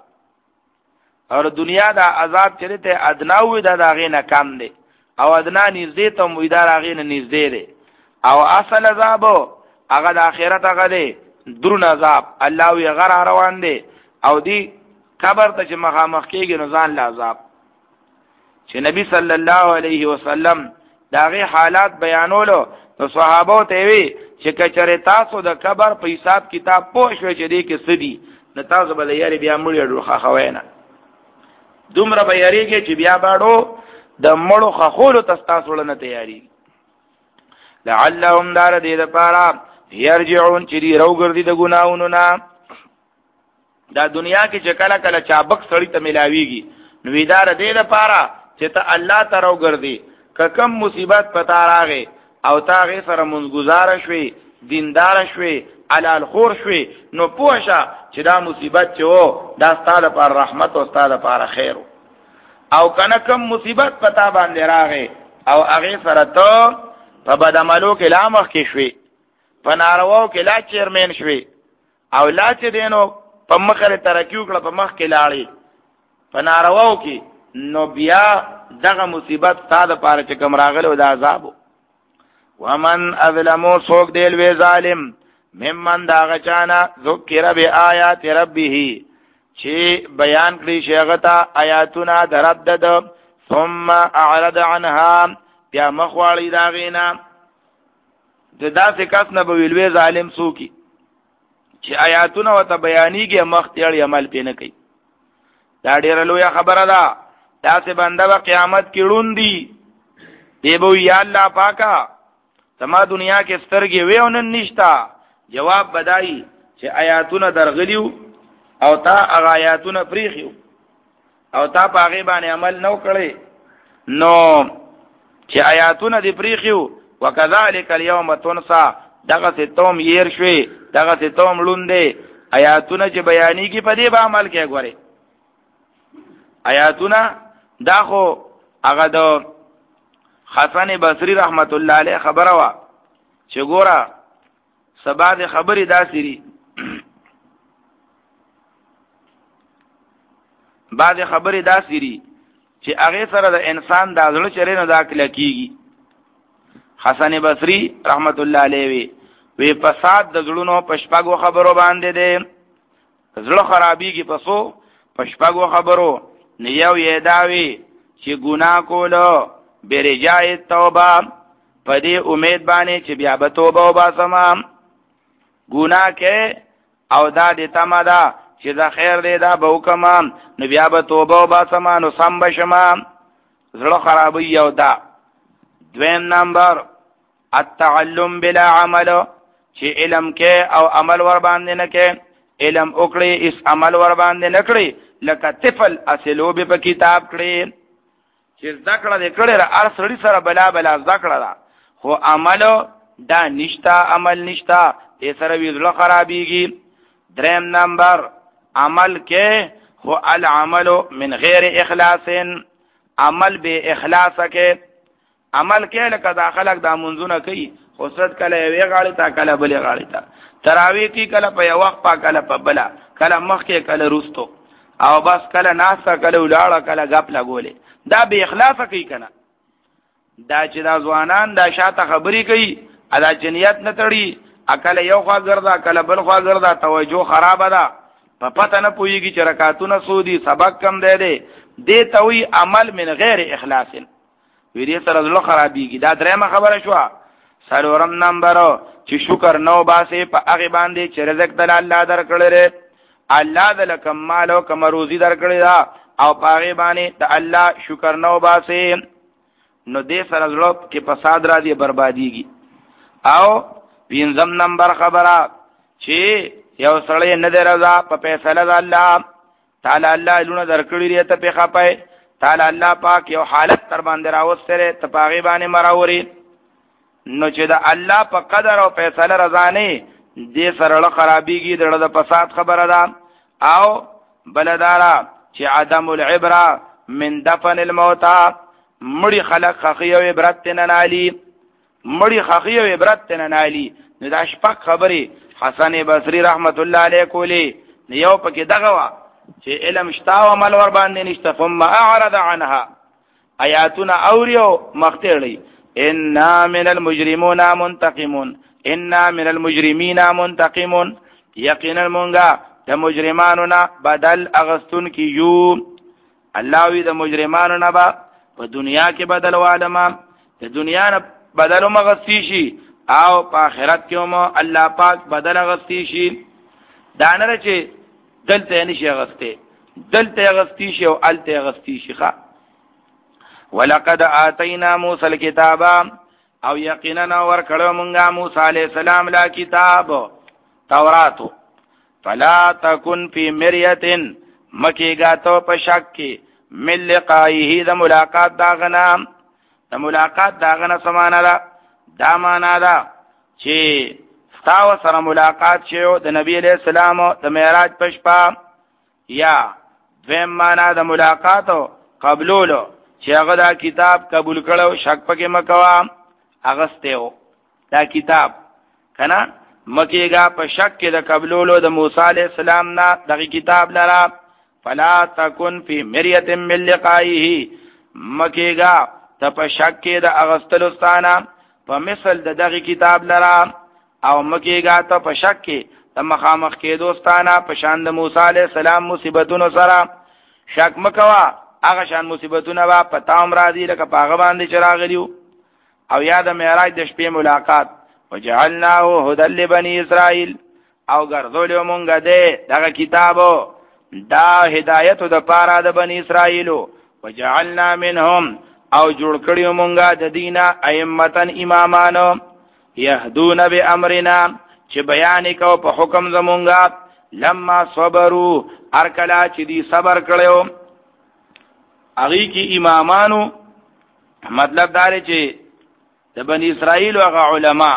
[SPEAKER 1] او دنیا دا عذاب چې ته ادنا وي دا داغي نه کم دی او ادنا نږدې ته مویدار هغه نه نږدې دی او اصل عذاب هغه د آخرت هغه دی درون عذاب الله وی غر روان دی او دی قبر ته چې مخامخ کېږي نو ځان له عذاب چې نبی صلی الله علیه وسلم داغه حالات بیانولو نو صحابه ته وی چې کچره تاسو د قبر په حساب کتاب پوه شو چې دې کې سدي نو تاسو به یاري بیا مړی ډوخه خوینه دومره به یریږي چې بیا باړو د مړو خخولو تاسو ولنه تیاری لعلهم دار دې لپاره يرجعون چې دی روګردي د ګناونو نه دا دنیا کې چې کله کله چابک سړی ته ملاويږي نو ویدار دې لپاره چې ته الله ته راوګرځي که کم مصیبت پتا راغې او تا غي سره منځګزار شوي دیندار شوي علال خور شوي نو پوښه چې دا مصیبت چې وو دا ستاسو پر رحمت او ستاسو پر خیر او کنه کم مصیبت پتا باندې راغې او هغه سره ته په بدعملو کې لا مخ کې شوي په نارواو کې لا چیرمن شوي او لا چې دینو په مخه ترکیو کړه په مخ کې لاړې په نارواو کې نو بیا دغه مصیبت ستاسو پر چې کوم راغلو د عذاب ومن اظلمو سوک دیل وی ظالم ممن دا غچانا ذکر بی آیات ربه چی بیان کړي شیغتا آیاتنا دربدد ثم اعرض عنها بیا مخوالی داغینا دا سی کس نبو ویلوی ظالم سوکی چی آیاتنا و تا بیانیگی مختیاری عمل پی نکی دا دیر لویا خبر دا دا سی بنده با قیامت کی رون دی دیبو یا اللہ پاکا تما دنیا کې سترګې وېونن نشتا جواب بدای چې آیاتونه درغلیو او تا هغه آیاتونه پریخیو او تا په هغه باندې عمل نو کړی نو چې آیاتونه دی پریخیو وکذالک اليوم تنسى دغه ستوم ير شوي دغه ستوم لوندې آیاتونه چې بیانې کی په دې به عمل کې غوري آیاتونه دا خو هغه د حسن بصری رحمت الله علیه خبره وا چې ګوره سبا د خبرې داسری بعد خبرې داسری چې هغه سره د انسان د ځل چرې نه داخله کیږي حسن بصری رحمت الله علیه وی وی فساد د زړونو پشپاغو خبرو باندې ده زړه خرابېږي پسو پشپاغو خبرو نیو یې داوی چې ګناه کولو برجای توبه پدې امید باندې چې بیا به توبه وباسم ګناه کې او دا دې تمادا چې دا خیر دې دا به وکم نو بیا به توبه وباسم نو سم بشم زړه خرابې یو دا دویم نمبر التعلم بلا عمل چې علم کې او عمل ور باندې نه کې علم وکړي اس عمل ور باندې نه کړي لکه طفل اصلو به په کتاب کړي چې ذکر دې کړي را ار سړی سره بلا بلا ذکر دا خو عمل دا نشتا عمل نشتا یې سره ویل خرابېږي دریم نمبر عمل کې خو العمل من غیر اخلاص عمل به اخلاص کې عمل کې لکه داخلك دا منځونه کوي خو صد کله یو غاړي تا کله بلې غاړي تا تراوی کې کله په یو وخت پا کله په بلا کله مخ کې کله روستو او بس کله ناسا کله ولاړه کله غپ لګولې دا به اخلاص کوي کنه دا چې دا ځوانان دا شاته خبري کوي ادا جنیت نه تړي اکل یو خوا ګرځا کله بل خوا ګرځا توجه خراب ده په پته نه پويږي چې رکعاتونه سودي سبق کم دی دی دې توي عمل من غیر اخلاص وی دې سره زړه خرابېږي دا درېمه خبره شو سلورم نمبر چې شکر نو باسه په هغه باندې چې رزق دل الله درکړي الله دل کمال او کم روزي درکړي دا او پاغه باندې ته الله شکر نو باسه نو دې سره زړه کې فساد را دي برباديږي او پنځم نمبر خبره چې یو سړی نه درځه په فیصله د الله تعالی الله لونه درکړي ری ته په خپای تعالی الله پاک یو حالت تر باندې راوستره ته پاغه باندې مراوري نو چې دا الله په قدر او فیصله رضا نه دې سره خرابېږي د فساد خبره ده او بلدارا چې عدم العبره من دفن الموتى مړي خلق خخيو عبرت نه نالي مړي خخيو عبرت نه نالي نو دا شپږ خبرې حسن بصری رحمت الله علیه کولی یو پکې دغه وا چې علم شتا او عمل ور باندې نشته ثم اعرض عنها آیاتنا اوریو مختړي ان من المجرمون منتقمون ان من المجرمین منتقمون یقینا مونږه د مجرمانو نه بدل اغستون کیو الله وی د مجرمانو نه با په دنیا کې بدل والما د دنیا نه بدل مغسی شي او په آخرت کې هم الله پاک بدل غستی شي دانره چې دلته نشي غسته دلته غستی شي او الته غستی شي ښا ولقد اتینا موسی الكتاب او یقینا ور کړو مونږه موسی علی السلام لا کتاب تورات فلا تکن فی مریه مکیگا تو په شک کې من لقائه د ملاقات داغنا د ملاقات داغنا سمانا دا دا معنا دا چې تاسو سره ملاقات شیو د نبی علیہ السلام د معراج پشپا یا دویم معنا د ملاقات قبولولو چې هغه دا کتاب قبول کړو شک پکې مکوا اغستهو دا کتاب کنا مکیگا په شک کې د قبولولو د موسی علیہ السلام نه دغه کتاب لرا فلا تکن فی مریه من لقائه مکیگا ته په شک کې د اغستلو ستانه په مثل د دغه کتاب لرا او مکیگا ته په شک کې د مخامخ کې دوستانه په شان د موسی علیہ السلام مصیبتونو سره شک مکوا هغه شان مصیبتونه وا پتاوم راځي لکه پاغه باندې چراغلیو او یاد معراج د شپې ملاقات وجعلناه هدى لبني اسرائيل او ګرځولیو مونږه دې دغه کتابو دا هدایت د پاره د بنی اسرائیلو وجعلنا منهم او جوړ کړیو مونږه د دینه ائمتن امامانو يهدون بامرنا چې بیان کو په حکم زمونږه لما صبروا ارکلا چې دی صبر کړو اغي کی امامانو مطلب دا چې د بنی اسرائیل او علماء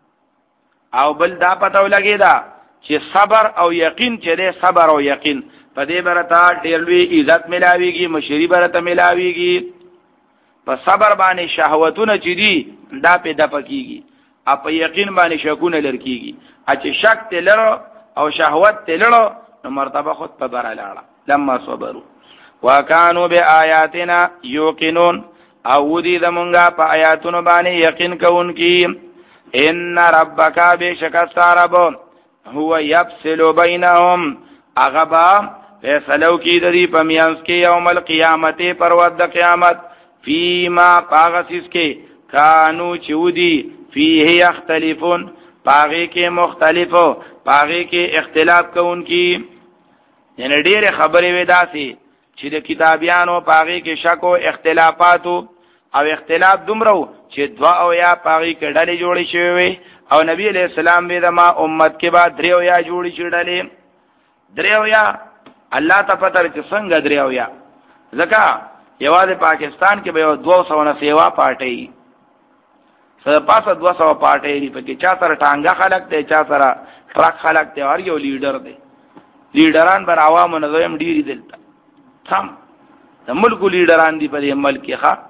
[SPEAKER 1] او بل دا پته ولګی دا چې صبر او یقین چې ده صبر او یقین په دې برته ډېر لوی عزت ملاويږي مشری برته ملاويږي په صبر باندې شهوتونه چې دي دا پیدا پکېږي او په یقین باندې شکونه لرکېږي چې شک تلرو او شهوت تلرو نو مرتبه خود په بره لاړه لما صبروا وکانو بیااتنا یوقنون او دې زمونږه په آیاتونو باندې یقین کوونکی ان ربک بشکستارب هو یفصل بینهم اغبا فیصلو کی د دې په میانس کې یوم القیامت پر ورځ د قیامت فیما پاغسیس کې کانو چودی فیه یختلفون پاغی کې مختلفو پاغی کې اختلاف کوونکی یعنی ډېر خبرې وې داسي چې د کتابیانو پاغی کې شک او اختلافاتو او اختلاف دومره چې دوا او یا پاغي کې ډلې جوړې شوې او نبی علیہ السلام به ما امت کې بعد دریو یا جوړې شړلې دریو یا الله ته پته چې څنګه دریو یا ځکه یوازې پاکستان کې به یو دوه سو نه سیوا پارټي سره پاسه دوه سو پارټي لري په کې چا سره ټانګه خلک ته چا سره ټرک خلک ته او یو لیډر دی لیډران بر عوامو نه زم ډیری دلته تم د ملک لیډران دی په دې ملک کې ښا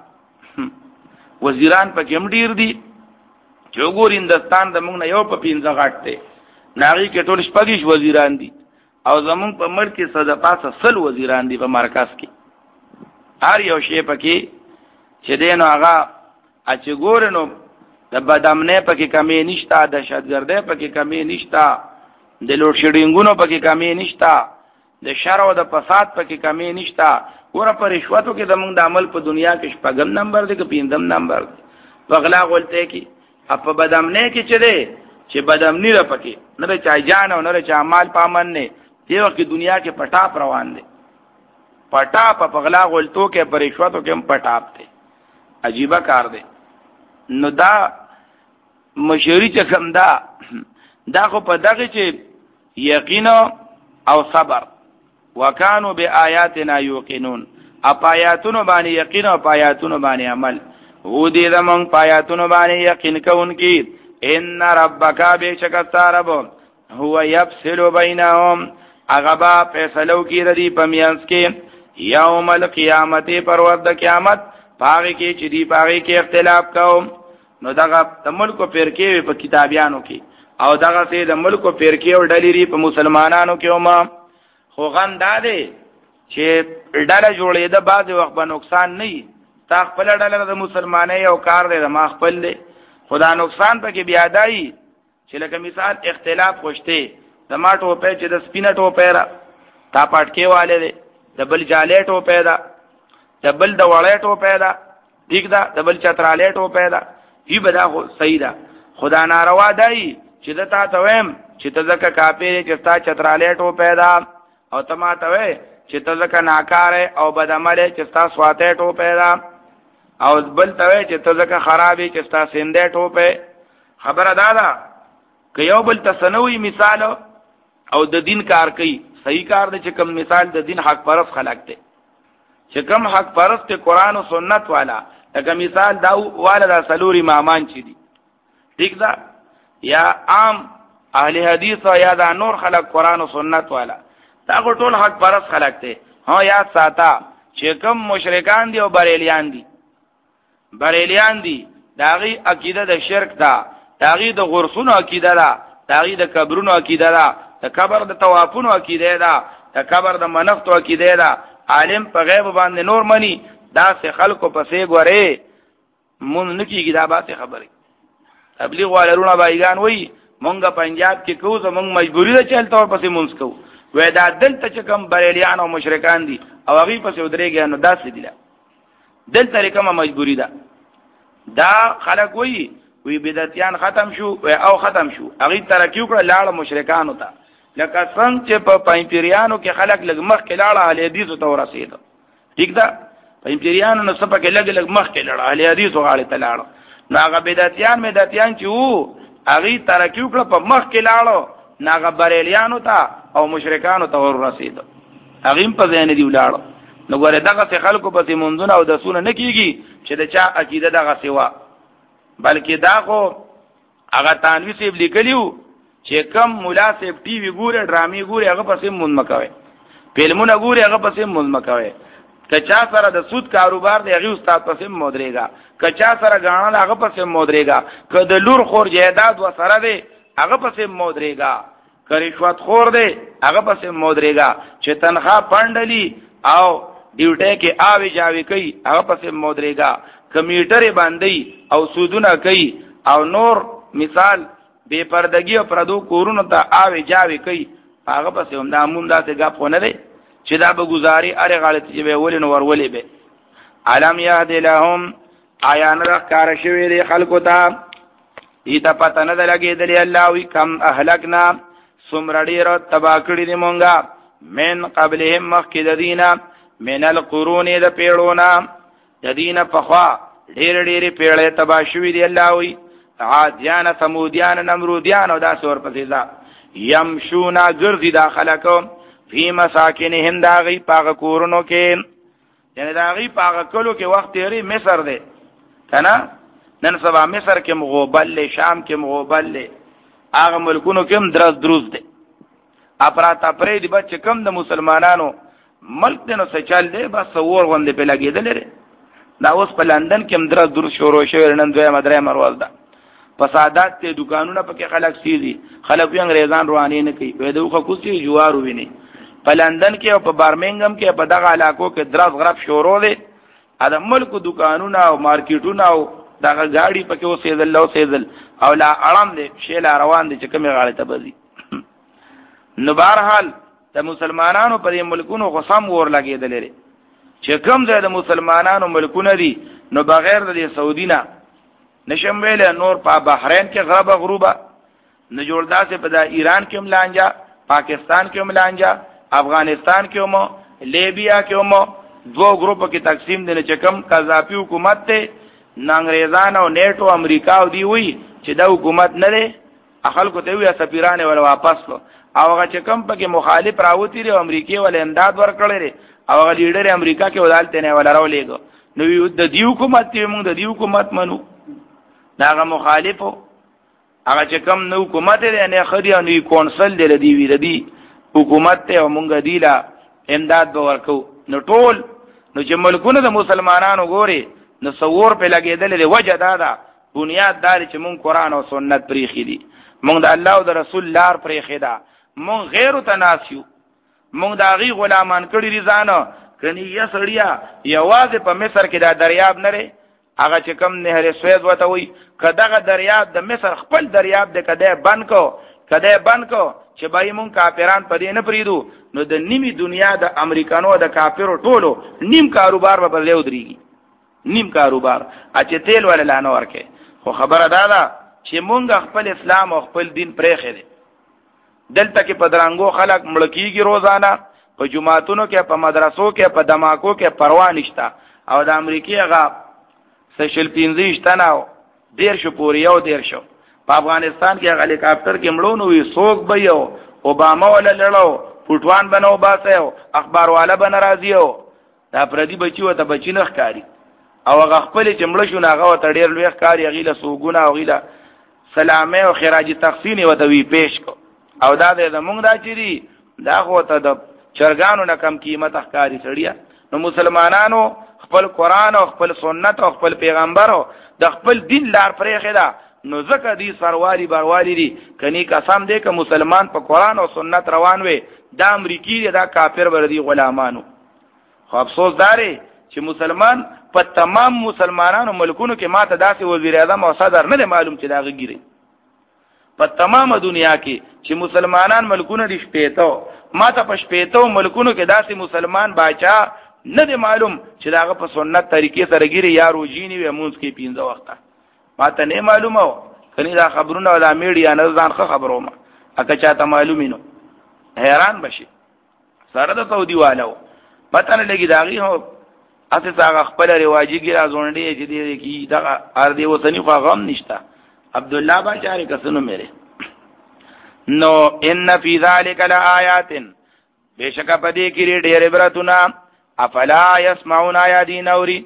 [SPEAKER 1] وزیران په کوم ډیر دي چې وګور هندستان د موږ نه یو په پینځه غټ دی ناغي کې ټول شپږیش وزیران دي او زمون په ملک کې صد پاسه سل وزیران دي په مرکز کې هر یو شی پکې چې دینو هغه اچ ګورنو د بدامنه پکې کمی نشتا د شتګردې پکې کمی نشتا د لوډ شیډینګونو پکې کمی نشتا د شر او د فساد پکې کمی نشتا ور پر رشوتو کې زمونږ د عمل په دنیا کې شپږم نمبر دی که پنځم نمبر دی پغلا غولته کې اپ بدامنه کې چې دی چې بدامنی را پکې نه چا جان او نه چا مال پامن نه دی وخت دنیا کې پټاپ روان دی پټاپ پغلا غولتو کې پر رشوتو کې هم پټاپ دی عجیبه کار دی نو دا مشوري چې کوم دا دا خو په دغه چې یقین او صبر وکانو بیااتنا یوقنون اپایاتونو باندې یقین او پایاتونو باندې عمل و دې زمون پایاتونو باندې یقین کوونکی ان ربک بشکستارب هو یفصل بینهم اغبا فیصلو کی ردی پمیانس کې یوم القیامت پر ورځ د قیامت پاغي کې چې دی پاغي کې اختلاف کوم نو دغه د ملکو فرقې په کتابیانو کې او دغه سي د ملکو فرقې او ډلې په مسلمانانو کې ومه خو غن دا دی چې ډله جوړې ده بعض وخت به نقصان نه وي تا خپل ډله د مسلمانۍ یو کار دی د ما خپل دی خدا نقصان پکې بیا دی چې لکه مثال اختلاف خوشته د ما ټوپې چې د سپینه ټوپې را تا پټکې والے دی د بل جالې ټوپې ده د بل د وړې ټوپې ده ٹھیک ده د بل چترالې ټوپې ده هی به دا صحیح ده خدا ناروا دی چې د تا ته ویم چې ته ځکه کاپې چې تا چترالې ټوپې ده او تما ته وې چې ته ځکه ناکار او بدعمل چې تا سواته ټوپې ده او بل ته وې چې ته ځکه خرابې چې تا سندې ټوپې خبره ده ده که یو بل تسنوي مثال او د دین کار کوي صحیح کار دی چې کوم مثال د دین حق پرست خلق دی چې کوم حق پرست قرآن او سنت والا لکه مثال دا والا د سلوري امامان چي دي ٹھیک ده یا عام اهل حدیث او یا دا نور خلق قرآن او سنت والا دا ټول حق پرست خلق دی ها یاد ساته چې کوم مشرکان دي او بریلیان دي بریلیان دي داغي عقیده د شرک ده داغي د غرسونو عقیده ده داغي د قبرونو عقیده ده د قبر د توافونو عقیده ده د قبر د منښت عقیده ده عالم په غیب باندې نور منی دا سه خلکو پسې ګوره مونږ نکیږي دا به خبره تبلیغ والرونه بایگان وای مونږه پنجاب کې کوو زمونږ مجبوری ده چلته ور پسې مونږ کوو وای دا دلته چې کوم بریلیان او مشرکان دي او هغه پسې ودرېږي نو داسې دي دلته کومه مجبوری ده دا خلک وای وی بدعتيان ختم شو او ختم شو هغه ترکیو کړه لاړ مشرکان وتا لکه څنګه چې په پاینپریانو کې خلک لګ مخ کې لاړ اهل حدیث ته ورسېد ٹھیک ده پاینپریانو نو سپه کې لګ لګ مخ کې لاړ اهل حدیث غاړه ته لاړ نو هغه بدعتيان بدعتيان چې وو هغه ترکیو کړه په مخ کې لاړ ناغه بریلیانو ته او مشرکانو ته ورسېد هغه په ځین دی ولاړ نو ګوره دغه خلکو په منځونه او د سونه نکېږي چې د چا عقیده دغه سیوا بلکې دا خو هغه تانوی سیب لیکلیو چې کم مولا سیب ټي وی ګوره ډرامي ګوره هغه پسې مونږ مکوي فلمونه ګوره هغه پسې مونږ مکوي کچا سره د سود کاروبار دی هغه استاد پسې مودريګا کچا سره غاڼه هغه پسې مودريګا کله لور خور جیداد و سره دی هغه پسې مودريګا کرشوت خور دی هغه پسې مودريګا چې تنخواه پاندلی او ډیوټه کې آوي جاوي کوي هغه پسې مودريګا کمیټر باندې او سودونه کوي او نور مثال بے پردگی او پردو کورونو ته آوي جاوي کوي هغه پسې هم د امون داسې غاپ خونه دی چې دا به گزاري اره غلط چې به ولې نو ورولې به علم یهد لهم آیان را کار شوی دی خلقو ته ایته پته نه لګېدلې الله وی کم اهلکنا سمرډی را تبا کړی دی مونږه من قبلهم مخکې دینا من القرون د پیړونا د دینه پخوا ډېر ډېر پیړې تبا شوی دی الله وی عادیان ثمودیان نمرودیان او دا سور پسې دا یمشونا ګرځي داخله کوم فی مساکنهم داغی پاغ کورونو کې یعنی داغی پاغ کلو کې وخت تیری مصر دی کنا نن سبا مصر کې مغوبل له شام کې مغوبل له هغه ملکونو کې درز دروز دی اپرات اپری دی بچ کم د مسلمانانو ملک دنو سچال دی بس ور غوندې په لګیدل لري دا اوس په لندن کې درز دروز شروع شوی نن دوی مدرسه مرول ده فسادات ته دکانونه پکې خلک سيدي خلک یې انګريزان رواني نه کوي په دوخه کوسي جوار ویني په لندن کې او په بارمنګم کې په دغه علاقو کې درز غرب شروع دي ا د ملک دکانونه او مارکیټونه او دغه گاډي پکې اوسېدل له اوسېدل او لا اړم دي شیلا روان دي چې کومه غاړه ته بزي نو بهرحال د مسلمانانو په ملکونو غصم ور لګېدل لري چې کوم ځای د مسلمانانو ملکونه دي نو بغیر د سعودي نه نشم ویل نور په بحرین کې غرب غروبه نه جوړدا سے په ایران کې ملانجا پاکستان کې ملانجا افغانستان کې مو لیبیا کې مو دو گروپ کې تقسیم دي چې کم قذافی حکومت ته انګریزان او نیټو امریکا او دی وی چې دا حکومت نه لري خلکو ته وی سفیرانه ول واپس کو او هغه چې کم پکې مخالف راوتی لري امریکای ول امداد ورکړي او هغه لیډر امریکا کې ودالته نه ول راولېګو نو د دی حکومت ته موږ د دی حکومت منو داغه مخالفو هغه چې کم نو حکومت دی نه خدي او نو کونسل دی دی وی دی حکومت ته مونږ دیلا امداد به ورکو نو ټول نو چې ملکونه د مسلمانانو ګوري نو څور په لګیدل دی وجه دا ده بنیاد دار چې مونږ قران او سنت پریخي دي مونږ د الله او د رسول لار پریخي ده مونږ غیر تناسیو مونږ د غي غلامان کړي رضانه کني یا سړیا یوازې په مصر کې دا دریاب نه لري هغه چې کم نهر سوید وته وي کداغه دریاب د مصر خپل دریاب د کده بند کو کده بند کو چې بای مون کافران پدې نه پریدو نو د نیمه دنیا د امریکانو د کافرو ټولو نیم کاروبار به بلې ودرېږي نیم کاروبار اچې تیل ول لانه ورکه خو خبره دا ده چې مونږ خپل اسلام او خپل دین پرې خېره دلته کې پدرانګو خلک ملکیږي روزانه په جمعاتونو کې په مدرسو کې په دماکو کې پروا نشتا او د امریکای هغه سشل پینځه شتناو ډیر شو پوری او ډیر شو په افغانستان کې هلیکاپټر کې مړونو وي سوق به یو اوباما ولا لړو فوټوان بنو باسه اخبار والا بن راضیو دا پردي بچي وته بچی نه ښکاری او هغه خپل چمړ شو هغه ته ډیر لوی ښکاری غیله سوګونه او غیله سلامه او خراج تقسیم وته وی پیش کو او دا د موږ دا چيري دا خو ته د چرګانو نه کم قیمت ښکاری سړیا نو مسلمانانو خپل قران او خپل سنت او خپل پیغمبرو د خپل دین لار پرې خدا نو زکه دی سروالي باروالی دی کني قسم دې ک مسلمان په قران او سنت روان وي دا امریکای دا کافر وردی غلامانو خو افسوس داري چې مسلمان په تمام مسلمانانو ملکونو کې ماته داسې وزیر اعظم او صدر نه معلوم چې دا غیري په تمام دنیا کې چې مسلمانان ملکونه دي شپېتو ماته په شپېتو ملکونو کې داسې مسلمان باچا نه دی معلوم چې داغه په سنت طریقې سره ګيري یا روجيني و مونږ کې پینځه وخته ماته نه معلومه کني دا خبرونه ولا میډیا نه ځان خبرو ما اګه چاته معلومینو حیران بشي سره د سعودي والو پته نه لګي داغي هو اته هغه خپل رواجی ګرا ځونډي چې دې کی دا ار دی وسنی خو غم نشتا عبد الله باچاره کسنو میره نو ان فی ذلک لآیات بیشک پدې کې ډېر عبرتونه افلا يسمعون آیادین اوری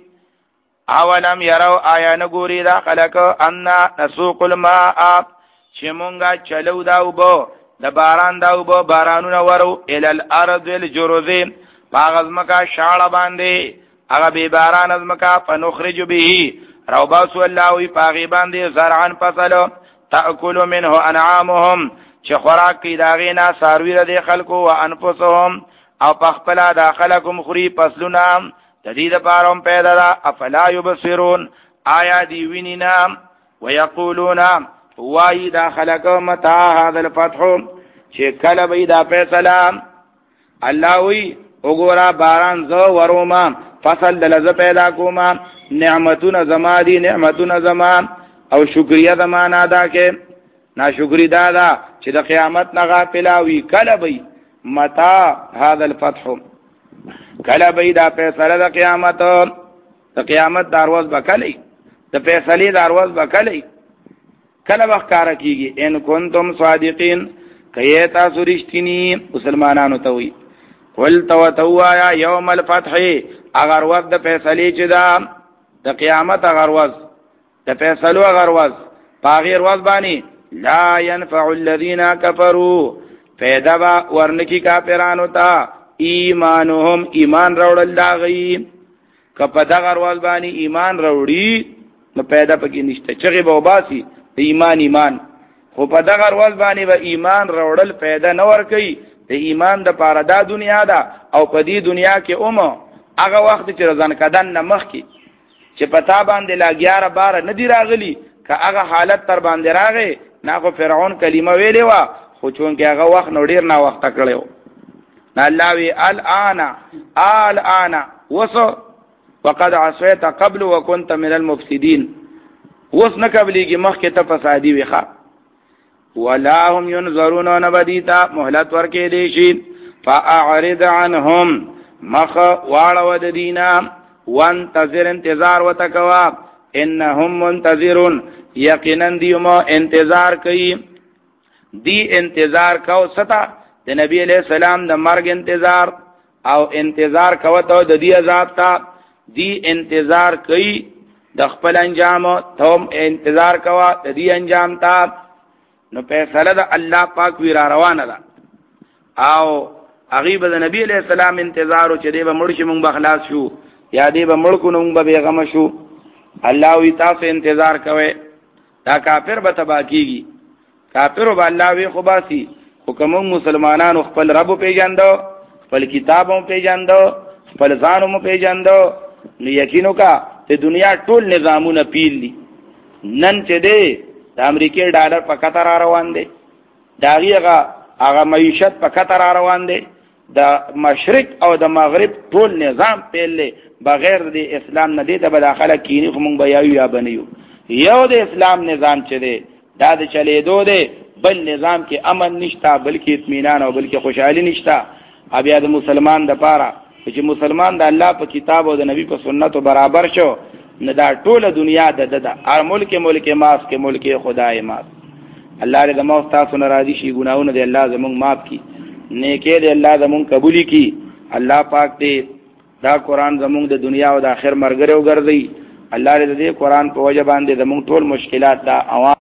[SPEAKER 1] اولم يروا آیا نګوري دا خلق ان نسوق الماء چې مونږه چلو دا وبو د باران دا وبو بارانونه ورو ال الارض الجرذ باغ ازمکا شاړه باندې هغه به باران ازمکا فنخرج به روباسو الله وی پاغي باندې زرعن فصل تاكل منه انعامهم چې خوراک کی داغینا ساروی ر دي خلقو او انفسهم او پخپلا داخلكم خوري فصلنا تدید پاروم پیدا دا افلا یبصرون آیا دی وینینا ويقولون وای داخلكم متى هذا الفتح چې کله به دا فیصله الله وی وګورا باران زو وروما فصل دلز پیدا کوما نعمتون زما دی نعمتون زما او شکریا زما نه ادا کې ناشکری دادا چې د قیامت نه غافلاوي کله به متى هذا الفتح کله به دا فیصله د قیامت د قیامت دروازه بکلی د فیصله دروازه بکلی کله وختاره کیږي ان کنتم صادقین کایه تاسو رښتینی مسلمانانو ته وي قل تو توایا یوم الفتح اگر وخت د فیصله چې دا د قیامت اگر وخت د فیصلو اگر وخت پاغیر وخت باندې لا ينفع الذين كفروا فیدا ورنکی کافرانو ته ایمانهم ایمان راوړل دا غي کپه دا غروال باندې ایمان راوړي نو پیدا پکې نشته چې به وباسي ایمان ایمان خو په دا غروال باندې به ایمان راوړل پیدا نه ور کوي د ایمان د پاره دا دنیا ده او په دې دنیا کې اومه هغه وخت چې ځان کدن نه مخ کې چې پتا باندې لا اغیار بار نه دی راغلی که هغه حالت تر باندې راغی نه خو فرعون کلمه ویلې وا خو چون کې هغه وخت نو ډیر نه وخت کړو نه الله وی الان الان وسو وقد عصيت قبل وكنت من المفسدين وس نه قبلېږي مخ کې ته فسادي ویخه ولا هم ينظرون نبديتا مهلت ورکې دي شي فاعرض عنهم مخ واړو د دینا وانتظر انتظار وتکوا انهم منتظرون یقینا دیمو انتظار کوي دی انتظار کو ستا د نبی علیہ السلام د مرګ انتظار او انتظار کو ته د دی عذاب تا دی انتظار کوي د خپل انجام ته انتظار کوا د دی انجام تا نو فیصله د الله پاک وی را روانه ده او غیب د نبی علیہ السلام انتظار چې دی به مړ شي مونږ بخلاص شو یا دی به مړ کو نو مونږ به غم شو الله وی تاسو انتظار کوئ دا کافر به تبا کیږي کافر به الله وی خو باسي حکم مسلمانانو خپل رب پیژاندو خپل کتابو پیژاندو خپل ځانو پیژاندو نو یقینو کا ته دنیا ټول نظامونه پیل دي نن چې دی د امریکای ډالر په قطر روان دي داغه هغه معیشت په قطر روان دي د مشرق او د مغرب ټول نظام پیل بغیر د اسلام نه دی ته بداخله کینی خو مونږ بیا یا بنیو یو د اسلام نظام چې دی دا د چلے دو دی بل نظام کې امن نشتا بلکې اطمینان او بلکې خوشحالي نشتا بیا د مسلمان د پاره چې مسلمان د الله په کتاب او د نبی په سنتو برابر شو نه دا ټول دنیا د د هر ملک ملک ماس کې ملک خدای ماس الله دې زموږ تاسو ناراضي شي ګناونه دې الله زموږ معاف کړي نیکي دې الله زموږ قبول کړي الله پاک دې دا قران زموږ د دنیا او د آخرت مرګره وګرځي الله دې دې قران په وجه باندې زموږ ټول مشکلات دا